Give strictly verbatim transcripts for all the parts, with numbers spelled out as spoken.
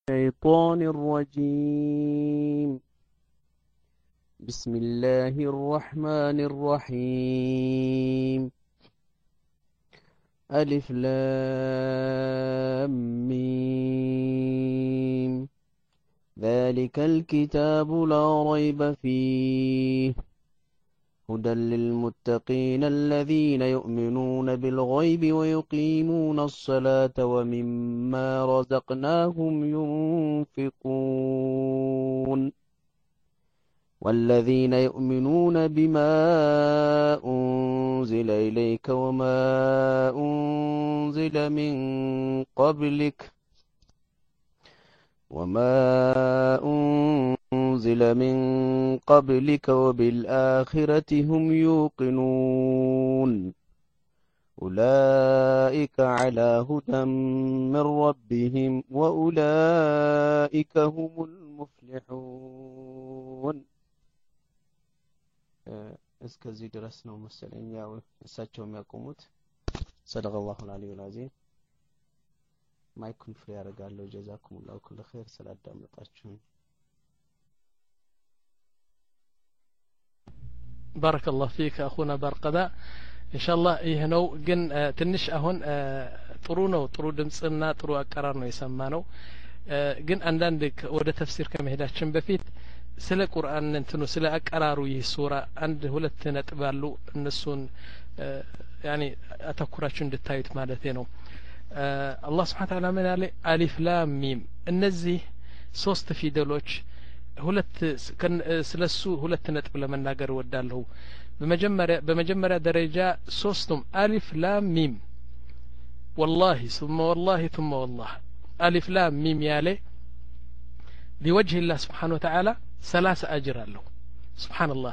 الشيطان الرجيم بسم الله الرحمن الرحيم ألف لام ميم ذلك الكتاب لا ريب فيه هدى للمتقين الذين يؤمنون بالغيب ويقيمون الصلاة ومما رزقناهم ينفقون والذين يؤمنون بما أنزل إليك وما أنزل من قبلك وما أنزل من قبلك وبالآخرة هم يوقنون أولئك على هدى من ربهم وأولئك هم المفلحون እስከዚህ ድረስ ነው መሰለኝ ያው እሳቸው የሚያቆሙት صدق الله العلي العظيم ማይኩን ፍሪ ያረጋለሁ ጀዛኩሙላሁ ኩል ኸይር ስላዳመጣችሁ بارك الله فيك اخونا برقدا ان شاء الله ይሄ ነው ግን ትንሽ አሁን ጥሩ ነው ጥሩ ድምጽና ጥሩ አቀራር ነው የሰማነው ግን አንዳንድ ወደ ተፍሲር ከመሄዳችን በፊት ስለ ቁርአን እንትኑ ስለ አቀራሩ ይህ ሱራ አንድ ሁለት ነጥብ አሉ እነሱን ያኒ አተኩራችሁ እንድታዩት ማለት ነው አላህ Subhanahu Ta'ala ምን አለ አሊፍ ላም ሚም እነዚህ ሶስት ፊደሎች ሁለት ስለሱ ሁለት ነጥብ ለመናገር ወዳለሁ በመጀመሪያ በመጀመሪያ ደረጃ ሶስቱም አሊፍ ላም ሚም والله ثم والله ثم والله ألف لام ميم يالي بوجه الله سبحانه وتعالى ثلاث أجر له سبحان الله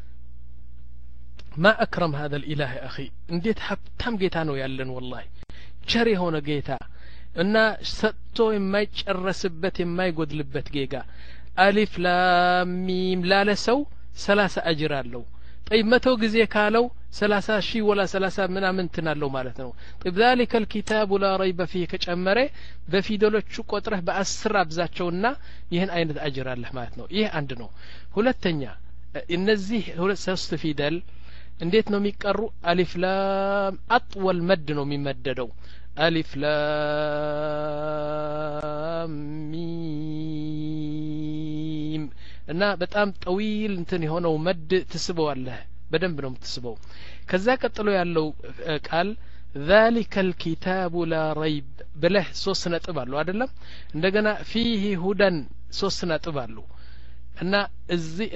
ما أكرم هذا الإله يا أخي انديت حبتام جيتانو يالن والله شري هنا جيتا إن ستو ما يتشرسبت ما يقود لبت جيجا ألف لام ميم لا لسو ثلاث أجر له طيب متى جزي كالو ثلاثة شي ولا ثلاثة من أمنتنا له مالتنا طيب ذلك الكتاب لا ريب فيه كأمره بفيدلو شو قطره بأسرع بزاتشونا يهن أين أجر الله مالتنا يه عندنا هلا التانية النزيه هلا سيستفيدل انديت نو ميقرو ألف لام أطول مد نو ميمددو ألف لام ميم እና በጣም ጠዊል እንትን የሆነው መድ ትስበው አለ በደንብ ነው የምትስበው ከዛ ቀጥሎ ያለው ቃል ذلك الكتاب لا ريب بله ሶስት ነጥብ አለው አይደለም እንደገና فيه هدى ሶስት ነጥብ አለው እና እዚህ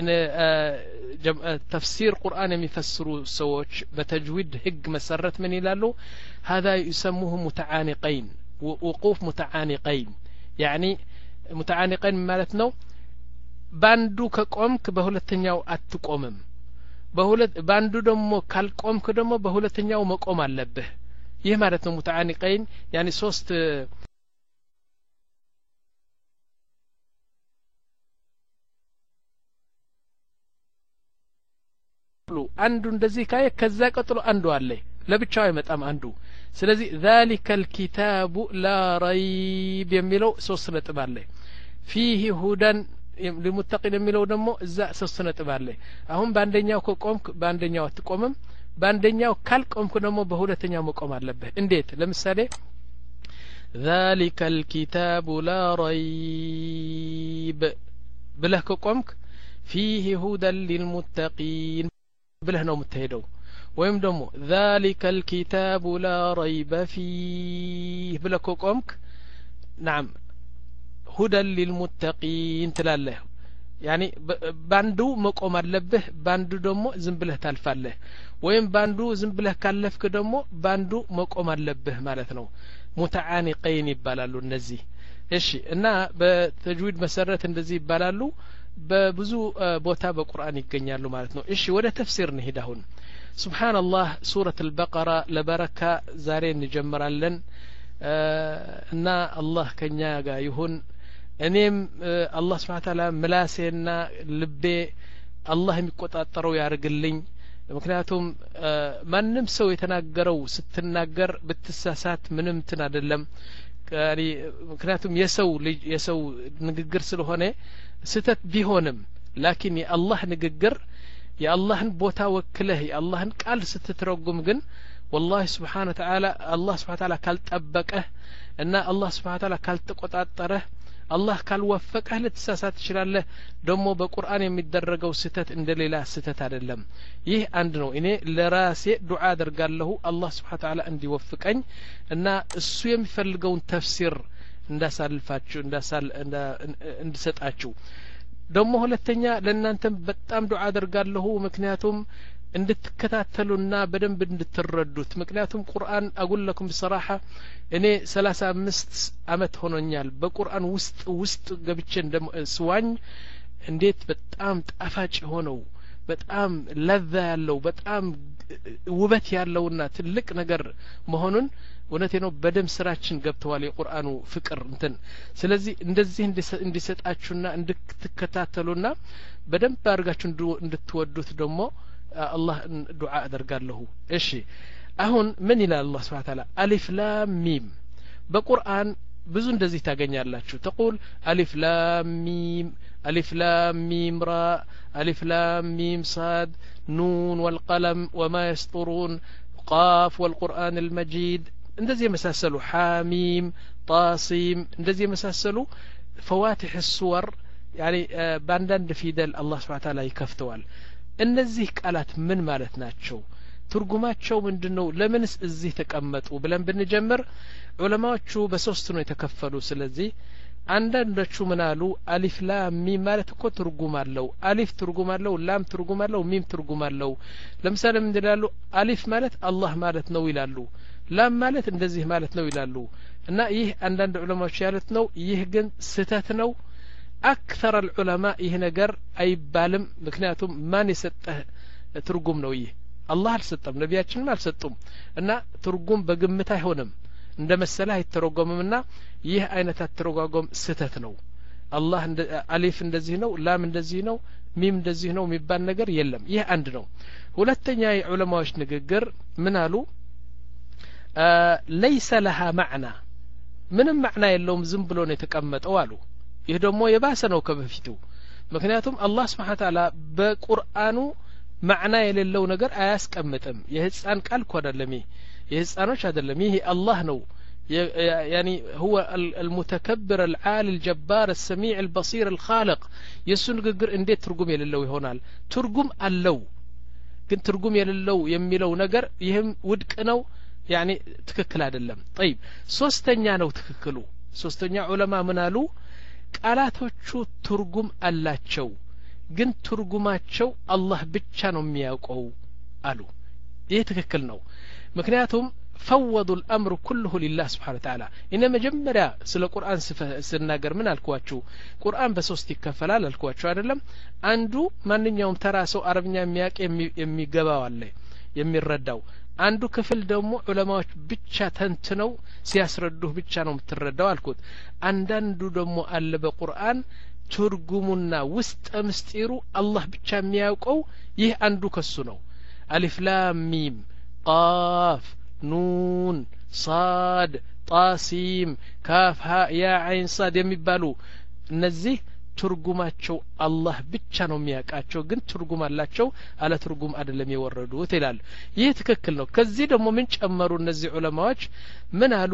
ተፍሲር ቁርአን የሚፈስሩ ሰዎች በተጅዊድ ህግ መሰረት ምን ይላሉ هذا يسموه متعانقين وقوف متعانقين يعني متعانقين ማለት ነው ባንዱ ከቆምክ በሁለተኛው አትቆምም በሁለት ባንዱ ደግሞ ካልቆምክ ደግሞ በሁለተኛው መቆም አለብህ ይህ ማለት ነው ሙተዓኒቀይን ያኒ ሶስት አንዱ እንደዚህ ካየ ከዛ ቀጥሎ አንዱ አለ ለብቻው አይመጣም አንዱ ስለዚህ ذلك الكتاب لا ريب የሚለው ሶስት ነጥብ አለ فيه هدى للمتقين የሚለው ደግሞ እዛ ሶስት ነጥብ አለ አሁን በአንደኛው ከቆምክ በአንደኛው አትቆምም በአንደኛው ካልቆምክ ደግሞ በሁለተኛው መቆም አለበት እንዴት ለምሳሌ ذلك الكتاب لا ريب ብለህ ከቆምክ فيه هدى للمتقين ብለህ ነው የምትሄደው ወይም ደግሞ ذلك الكتاب لا ريب فيه ብለህ ከቆምክ نعم هدى للمتقين تلاله يعني باندو مقوم አለብህ ባንዱ ደግሞ ዝም ብለህ ታልፋለህ ወይም ባንዱ ዝም ብለህ ካለፍክ ደግሞ ባንዱ መቆም አለብህ ማለት ነው ሙተዓኒቀይን ይባላሉ እነዚህ እሺ እና በተጅዊድ መሰረት እንደዚህ ይባላሉ በብዙ ቦታ በቁርአን ይገኛሉ ማለት ነው እሺ ወደ ተፍሲር እንሂድ አሁን ሱብሃንአላህ ሱረት አልበቀራ ለበረካ ዛሬ እንጀምራለን እና አላህ ከኛ ጋር ይሁን እኔም አላህ Subhanahu Ta'ala ምላሴና ልቤ አላህ የሚቆጣጠረው ያርግልኝ ምክንያቱም ማንም ሰው የተናገረው ስትናገር ብትሳሳት ምንም እንትን አይደለም يعني ምክንያቱም የሰው ልጅ የሰው ንግግር ስለሆነ ስተት ቢሆንም ላኪን የአላህ ንግግር የአላህን ቦታ ወክለህ የአላህን ቃል ስትተረጉም ግን والله سبحانه وتعالى الله سبحانه وتعالى ካልጠበቀህ እና الله سبحانه وتعالى ካልተቆጣጠረህ الله ካልወፈቀህ ልትሳሳት ትችላለህ ደሞ በቁርአን የሚደረገው ስተት እንደሌላ ስተት አይደለም ይህ አንድ ነው እኔ ለራሴ ዱዓ አደርጋለሁ الله سبحانه وتعالى እንዲወፍቀኝ እና እሱ የሚፈልገውን ተፍሲር እንዳሳልፋችሁ እንዳሳል እንድሰጣችሁ ደሞ ሁለተኛ ለእናንተም በጣም ዱዓ አደርጋለሁ ምክንያቱም እንድትከታተሉና በደንብ እንድትረዱት ምክንያቱም ቁርአን አقول لكم بصراحه እኔ ሰላሳ አምስት አመት ሆኖኛል በቁርአን ውስጥ ውስጥ ገብቼ እንደስዋኝ እንዴት በጣም ጣፋጭ ሆነው በጣም ለዛ ያለው በጣም ውበት ያለውና ትልቅ ነገር መሆኑን ወነቴ ነው በደም ስራችን ገብተዋል የቁርአኑ ፍቅር እንትን ስለዚህ እንደዚህ እንዲሰጣችሁና እንድትከታተሉና በደንብ አድርጋችሁ እንድትወዱት ደግሞ الله دعاء درقاله إيشي أهون من إلى الله سبحانه وتعالى ألف لام ميم بقرآن بزون دزي تاقنيا الله شو تقول ألف لام ميم ألف لام ميم راء ألف لام ميم صاد نون والقلم وما يسطرون قاف والقرآن المجيد اندزي مساسلو حاميم طاسيم اندزي مساسلو فواتح السور يعني باندان دفيدل الله سبحانه وتعالى يكفتوال እነዚህ ቃላት ምን ማለት ናቸው ትርጉማቸው ምንድነው ለምንስ እዚህ ተቀመጡ ብለን ብንጀምር ዑለማዎቹ በሶስት ነው የተከፈሉ ስለዚህ አንዳንዶቹ ምን አሉ አሊፍ ላም ሚም ማለት እኮ ትርጉም አለው አሊፍ ትርጉም አለው ላም ትርጉም አለው ሚም ትርጉም አለው ለምሳሌ ምን ይላሉ አሊፍ ማለት አላህ ማለት ነው ይላሉ ላም ማለት እንደዚህ ማለት ነው ይላሉ እና ይህ አንዳንድ ዑለማዎች ያሉት ነው ይህ ግን ስተት ነው أكثر العلماء يهنجر أي بالم مكنياتهم ما نسته ترجم نويه الله الستم نبياتنا ما الستم أن ترجم بجمتها هونم عندما السلاح الترجم منا يه أين تترجم ستتنو الله ألف ندزينو لام ندزينو ميم ندزينو ميبان نجر يلم يه عندنا ولا التانية علماء وش نجر منالو آه ليس لها معنى من المعنى يلوم زنبلون يتكمت أوالو ይህ ደግሞ የባሰ ነው ከበፊቱ ምክንያቱም አላህ Subhanahu Wa Ta'ala በቁርአኑ ማዕና የሌለው ነገር አያስቀምጥም የህፃን ቃል እኮ አይደለም የህፃኖች አይደለም ይሄ አላህ ነው يعني هو المتكبر العالي الجبار السميع البصير الخالق የሱን ንግግር እንዴት ትርጉም የሌለው ይሆናል ትርጉም አለው ግን ትርጉም የሌለው የሚለው ነገር ይህም ውድቅ ነው يعني ትክክል አይደለም طيب ሶስተኛ ነው ትክክሉ ሶስተኛ ዑለማ ምን አሉ ቃላቶቹ ትርጉም አላቸው ግን ትርጉማቸው አላህ ብቻ ነው የሚያውቀው አሉ ይሄ ትክክል ነው ምክንያቱም فوضوا الامر كله لله سبحانه وتعالى ان መጀመሪያ ስለ ቁርአን ስናገር ምን አልኳችሁ ቁርአን በሶስት ይከፈላል አልኳችሁ አይደለም አንዱ ማንኛውም ተራ ሰው አረብኛ የሚያውቅ የሚገባው አለ የሚረዳው አንዱ ክፍል ደግሞ ዑለማዎች ብቻ ተንትነው ሲያስረዱህ ብቻ ነው የምትረዳው አልኩት አንዳንዱ ደግሞ አለ በቁርአን ትርጉሙና ውስጥ ምስጢሩ አላህ ብቻ የሚያውቀው ይህ አንዱ ከሱ ነው አሊፍ ላም ሚም ቃፍ ኑን صاد ጣሲም ካፍ ሀ ያ አይን صاد የሚባሉ እነዚህ ትርጉማቸው አላህ ብቻ ነው የሚያውቃቸው ግን ትርጉም አላቸው አለ ትርጉም አይደለም የወረዱት ይላል ይህ ትክክል ነው ከዚህ ደግሞ ምን ጨመሩ እነዚህ ዑለማዎች ምን አሉ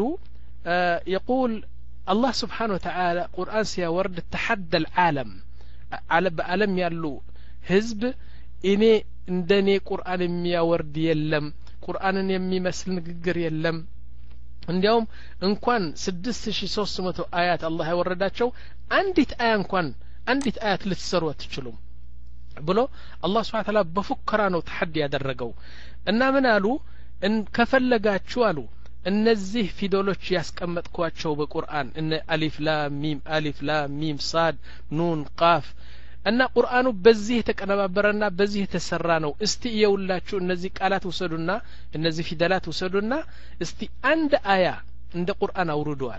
يقول الله سبحانه وتعالى قرآن سيورد تحدى العالم على بعالم يالو حزب إني እንደኔ ቁርአን የሚያወርድ የለም ቁርአንን የሚመስል ንግግር የለም እንዲያውም እንኳን ስድስት ሺህ ሶስት መቶ አያት አላህ ያወረዳቸው አንዲት አያ እንኳን አንዲት አያት ልትሰሩ አትችሉም ብሎ አላህ Subhanahu Wa Ta'ala በፉከራ ነው ተሐዲ ያደረገው እና ምን አሉ ከፈለጋችሁ አሉ እነዚህ ፊደሎች ያስቀመጥኳቸው በቁርአን እነ አሊፍ ላም ሚም አሊፍ ላም ሚም ሳድ ኑን ቃፍ እና ቁርአኑ በዚህ የተቀነባበረና በዚህ የተሰራ ነው እስቲ ይውላችሁ እነዚህ ቃላት ወሰዱና እነዚህ ፊደላት ወሰዱና እስቲ አንድ አያ እንደ ቁርአን አውርዱ አለ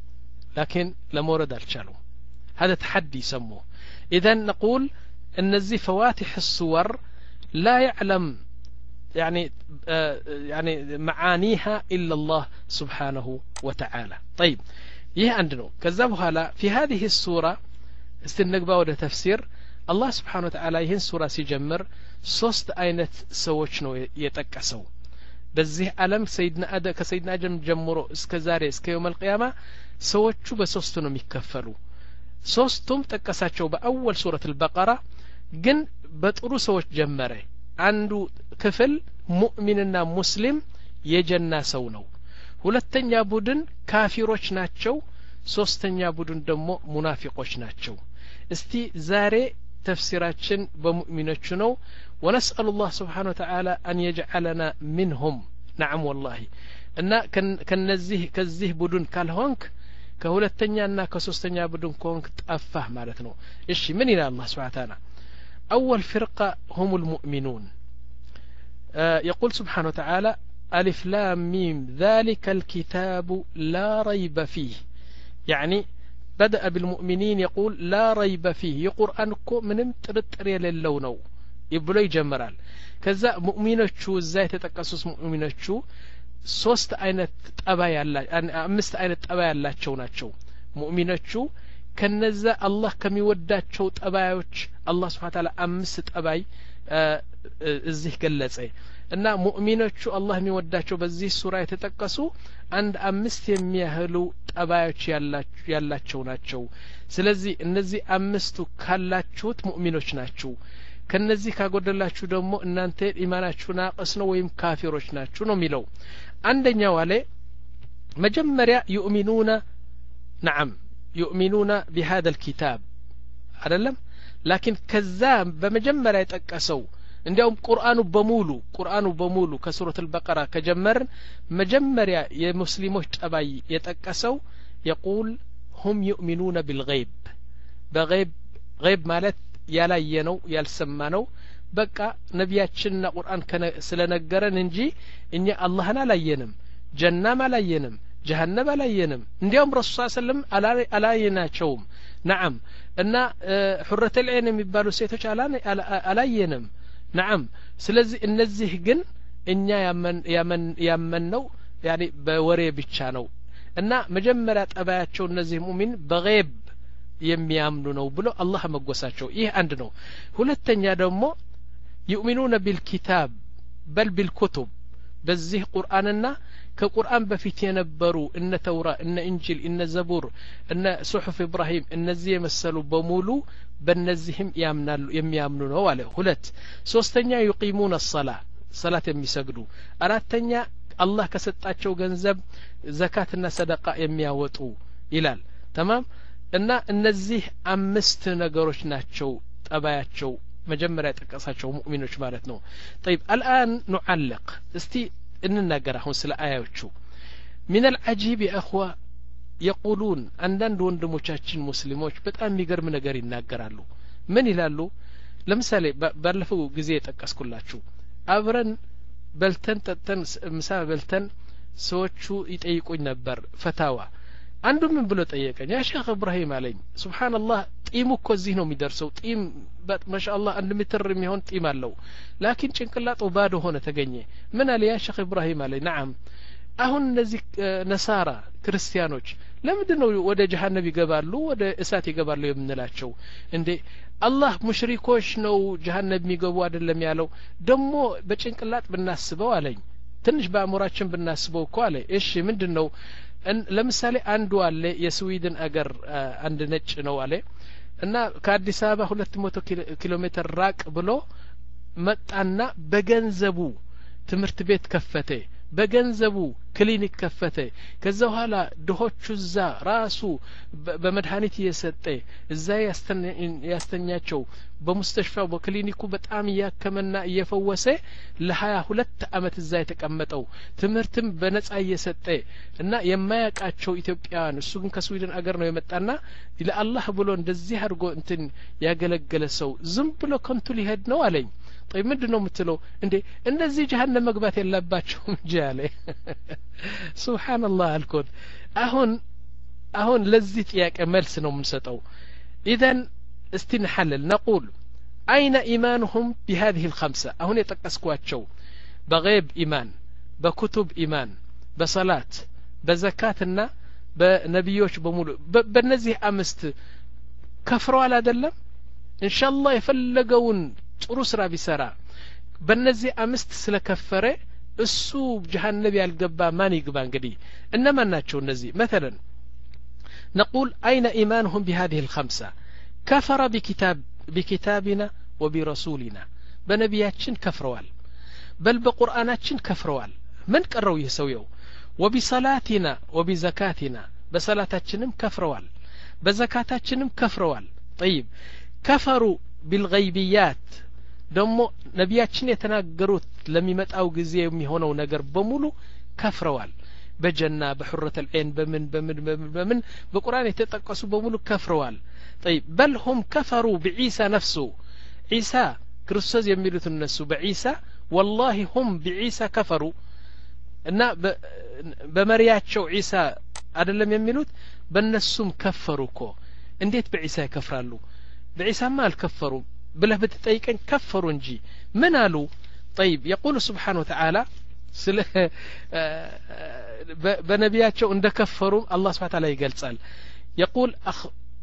لكن ለመውረድ አልቻሉም هذا تحدي يسموه اذا نقول እነዚህ فواتح الصور لا يعلم يعني يعني معانيها إلا الله سبحانه وتعالى. طيب ይህ አንድ ነው። ከዛ በኋላ في هذه السورة استنقባ ወደ ተፍሲር አላህ ስብሓን ወተዓላ ይህን ሱራ ሲጀምር ሶስት አይነት ሰዎች ነው የጠቀሰው። በዚህ ዓለም ሰይድና አደ ከሰይድና አደም ጀምሮ እስከ ዛሬ እስከ የውም القيامة ሰዎቹ በሶስት ነው የሚከፈሉ። ሶስቱም ጠቀሳቸው በአወል ሱረት البقرة ግን በጥሩ ሰዎች ጀመረ። አንዱ ክፍል ሙእሚንና ሙስሊም የጀና ሰው ነው። ሁለተኛ ቡድን ካፊሮች ናቸው። ሶስተኛ ቡድን ደግሞ ሙናፊቆች ናቸው። እስቲ ዛሬ ተፍሲራችን በሙእሚኖቹ ነው። ونسأل الله سبحانه وتعالى أن يجعلنا منهم. نعم والله እና ከነዚህ ከዚህ ቡድን ካልሆንክ ከሁለተኛና ከሶስተኛ ቡድን ኮንክ ጠፋህ ማለት ነው። እሺ ምን ይላል አላህ Subhanahu Wa Ta'ala? أول فرقة هم المؤمنون. آه يقول سبحانه وتعالى ألف لام ميم ذلك الكتاب لا ريب فيه. يعني بدأ بالمؤمنين يقول لا ريب فيه. يقرأن كو منم ترتر يللونو يبلو يجمرال. كذا مؤمنوቹ ازاي ተጠቀሱስ ሙእሚኖቹ ሶስት አይነት ጠባይ ያላቸው አምስት አይነት ጠባይ ያላቸው ናቸው። ሙእሚኖቹ ከነዛ አላህ ከሚወዳቸው ጠባዮች አላህ Subhanahu Wa Ta'ala አምስት ጠባይ እዚህ ገለጸ እና ሙእሚኖቹ አላህ የሚወዳቸው በዚህ ሱራ የተጠቀሱ አንድ አምስት የሚያህሉ ጠባዮች ያላቸው ያላቸው ናቸው። ስለዚህ እነዚህ አምስቱ ካላችሁት ሙእሚኖች ናችሁ። ከነዚህ ካጎደላችሁ ደግሞ እናንተ ኢማናችሁ ናቅስ ነው ወይም ካፊሮች ናችሁ ነው የሚለው። አንደኛው አለ መጀመሪያ يؤمنون نعم يؤمنون بهذا الكتاب አይደለም لكن ከዛ በመጀመሪያ የጠቀሰው እንዲያውም ቁርአኑ በሙሉ ቁርአኑ በሙሉ ከሱረት البقرة ከጀመርን መጀመሪያ የሙስሊሞች ጠባይ የጠቀሰው يقول هم يؤمنون بالغيب በغيب غيب ማለት ያላየነው ያልሰማነው በቃ ነቢያችንና ቁርአን ስለነገረን እንጂ እኛ አላህን አላየንም፣ ጀናም አላየንም፣ ጀሃነም አላየንም። እንዲያውም ረሱል ሰለላሁ ዐለይሂ ወሰለም አላየናቸውም። ነዓም እና ሑረተ ልዐይን የሚባሉ ሴቶች አላየንም። ነዓም ስለዚህ እነዚህ ግን እኛ ያመን ያመን ያመንነው ያኒ በወሬ ብቻ ነው እና መጀመሪያ ጠባያቸው እነዚህ ሙእሚን በገይብ የሚያምኑ ነው ብሎ አላህ መጎሳቸው። ይህ አንድ ነው። ሁለተኛ ደግሞ يؤمنون بالكتاب بل بالكتب በዚህ ቁርአንና ከቁርአን በፊት የነበሩ እነ ተውራ እነ እንጂል እነ ዘቡር እነ ሱሑፍ ኢብራሂም እነዚህ የመሰሉ በሙሉ በእነዚህም ያምናሉ የሚያምኑ ነው አለ። ሁለት ሶስተኛ يقيمون الصلاة ሰላት የሚሰግዱ። አራተኛ አላህ ከሰጣቸው ገንዘብ ዘካትና ሰደቃ የሚያወጡ ይላል። ተማም እና እነዚህ አምስት ነገሮች ናቸው ጠባያቸው መጀመሪያ ጠቀሳቸው ሙእሚኖች ማለት ነው። طيب الآن نعلق እስቲ እንናገር አሁን ስለ አያዎቹ። من العجيب يا اخوة يقولون አንዳንድ ወንድሞቻችን ሙስሊሞች በጣም የሚገርም ነገር ይናገራሉ። ምን ይላሉ? ለምሳሌ ባለፈው ጊዜ ጠቀስኩላችሁ አብረን በልተን ጠጥተን ምሳ በልተን ሰዎቹ ይጠይቁኝ ነበር ፈታዋ። አንዱ ምን ብሎ ጠየቀኝ? ያ ሼክ ኢብራሂም አለኝ ሱብሃንአላህ ጢሙ እኮ እዚህ ነው የሚደርሰው። ጢም ማሻአላህ አንድ ሜትር የሚሆን ጢም አለው ላኪን ጭንቅላቱ ባዶ ሆነ ተገኘ። ምን አለ ያ ሼክ ኢብራሂም አለኝ ነዓም አሁን እነዚህ ነሳራ ክርስቲያኖች ለምንድን ነው ወደ ጀሃነም ይገባሉ ወደ እሳት ይገባሉ የምንላቸው? እንዴ አላህ ሙሽሪኮች ነው ጀሃነም የሚገቡ አይደለም ያለው? ደግሞ በጭንቅላት ብናስበው አለኝ ትንሽ በአእምሮአችን ብናስበው እኮ አለ። እሺ ምንድነው? ለምሳሌ አንዱ አለ የስዊድን አገር አንድ ነጭ ነው አለ እና ከአዲስ አበባ ሁለት መቶ ኪሎ ሜትር ራቅ ብሎ መጣና በገንዘቡ ትምህርት ቤት ከፈተ፣ በገንዘቡ ክሊኒክ ከፈተ። ከዛ በኋላ ድሆቹ እዛ ራሱ በመድኃኒት እየሰጠ እዛ ያስተኛቸው በሙስተሽፋው በክሊኒኩ በጣም እያከመና እየፈወሰ ለሀያ ሁለት አመት እዛ የተቀመጠው ትምህርትም በነጻ እየሰጠ እና የማያውቃቸው ኢትዮጵያውያን እሱ ግን ከስዊድን አገር ነው የመጣና ለአላህ ብሎ እንደዚህ አድርጎ እንትን ያገለገለ ሰው ዝም ብሎ ከንቱ ሊሄድ ነው አለኝ። طيب ምንድነው የምትለው? እንዴ እነዚህ ጀሃነም መግባት የለባቸውም እንጂ አለ። ሱብሃንአላህ አልኩት። አሁን አሁን ለዚህ ጥያቄ መልስ ነው የምንሰጠው። ኢዘን እስቲ نحلل نقول أين إيمانهم بهذه الخمسة؟ አሁን የጠቀስኳቸው በገይብ ኢማን በኩቱብ ኢማን በሰላት በዘካትና በነቢዮች በሙሉ በእነዚህ አምስት ከፍረዋል አይደለም ኢንሻአላህ የፈለገውን ጥሩ ስራ ቢሰራ በእነዚህ አምስት ስለከፈረ እሱ ጀሃነም ያልገባ ማን ይግባ እንግዲህ እነማን ናቸው እነዚህ مثلا نقول أين إيمانهم بهذه الخمسة كفر بكتاب بكتابنا وبرسولنا بنبياتشن كفروال بل بقرآناتشن كفروال من قروا يسويو وبصلاتنا وبزكاتنا بصلاتاتشنم كفروال بزكاتاتشنم كفروال طيب كفروا بالغيبيات ደሞ ነቢያችን የተናገሩት ለሚመጣው ጊዜ የሚሆነው ነገር በሙሉ ከፍረዋል በጀና በሁረት العين በምን በምን በምን በቁርአን የተጠቀሱ በሙሉ ከፍረዋል طيب بل هم كفروا بعيسى نفسه عيسى ክርስቶስ የሚሉት እነሱ በዒሳ والله هم بعيسى كفروا እና በመሪያቸው ዒሳ አይደለም የሚሉት በእነሱም ከፈሩኮ እንዴት በዒሳ ይከፍራሉ በዒሳማ አልከፈሩም بله بتطيقن كفروا እንጂ من قالوا طيب يقول سبحانه وتعالى سله بنبياتቸው እንደከፈሩ الله سبحانه وتعالى ይገልጻል يقول أخ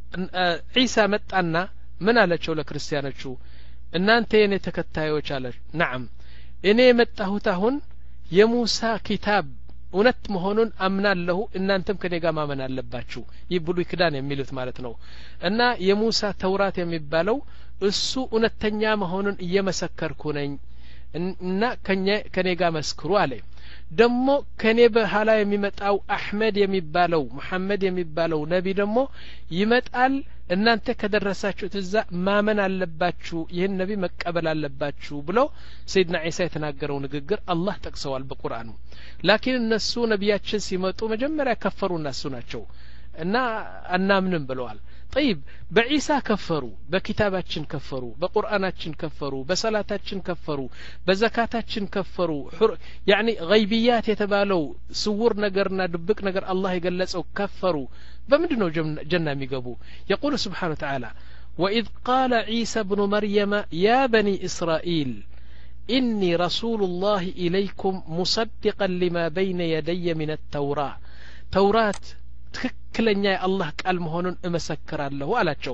عيسى መጣና ምን አላቸው ለክርስቲያኖቹ እናንተ የኔ ተከታዮች አለ نعم እኔ መጣሁት አሁን የሙሳ ኪታብ እውነት መሆኑን አምናለሁ እናንተም ከኔ ጋር ማመን አለባችሁ ይብሉይ ክዳን የሚሉት ማለት ነው እና የሙሳ ተውራት የሚባለው እሱ እውነተኛ መሆኑን እየመሰከርኩ ነኝ እና ከኔ ጋር መስክሩ አለ ደሞ ከኔ በኋላ የሚመጣው አህመድ የሚባለው መሐመድ የሚባለው ነቢ ደሞ ይመጣል እናንተ ከደረሳችሁ ትዛ ማመን አለባችሁ ይህን ነቢ መቀበል አለባችሁ ብሎ ሰይድና ዒሳ የተናገረው ንግግር አላህ ጠቅሰዋል በቁርአኑ ላኪን እነሱ ነቢያችን ሲመጡ መጀመሪያ ከፈሩ እነሱ ናቸው እና አናምንም ብለዋል طيب بعيسى كفروا بكتاباتችን كفروا بقرآناتችን كفروا بصلاتاتችን كفروا بزكاتاتችን كفروا يعني غيبيات የተባለው ስውር ነገርና ድብቅ ነገር አላህ የገለጸው كفروا በምንድነው ጀና የሚገቡ يقول سبحانه وتعالى وإذ قال عيسى ابن مريم يا بني إسرائيل إني رسول الله إليكم مصدقا لما بين يدي من التوراة توراة ትክክለኛ የአላህ ቃል መሆኑን እመሰክራለሁ አላቸው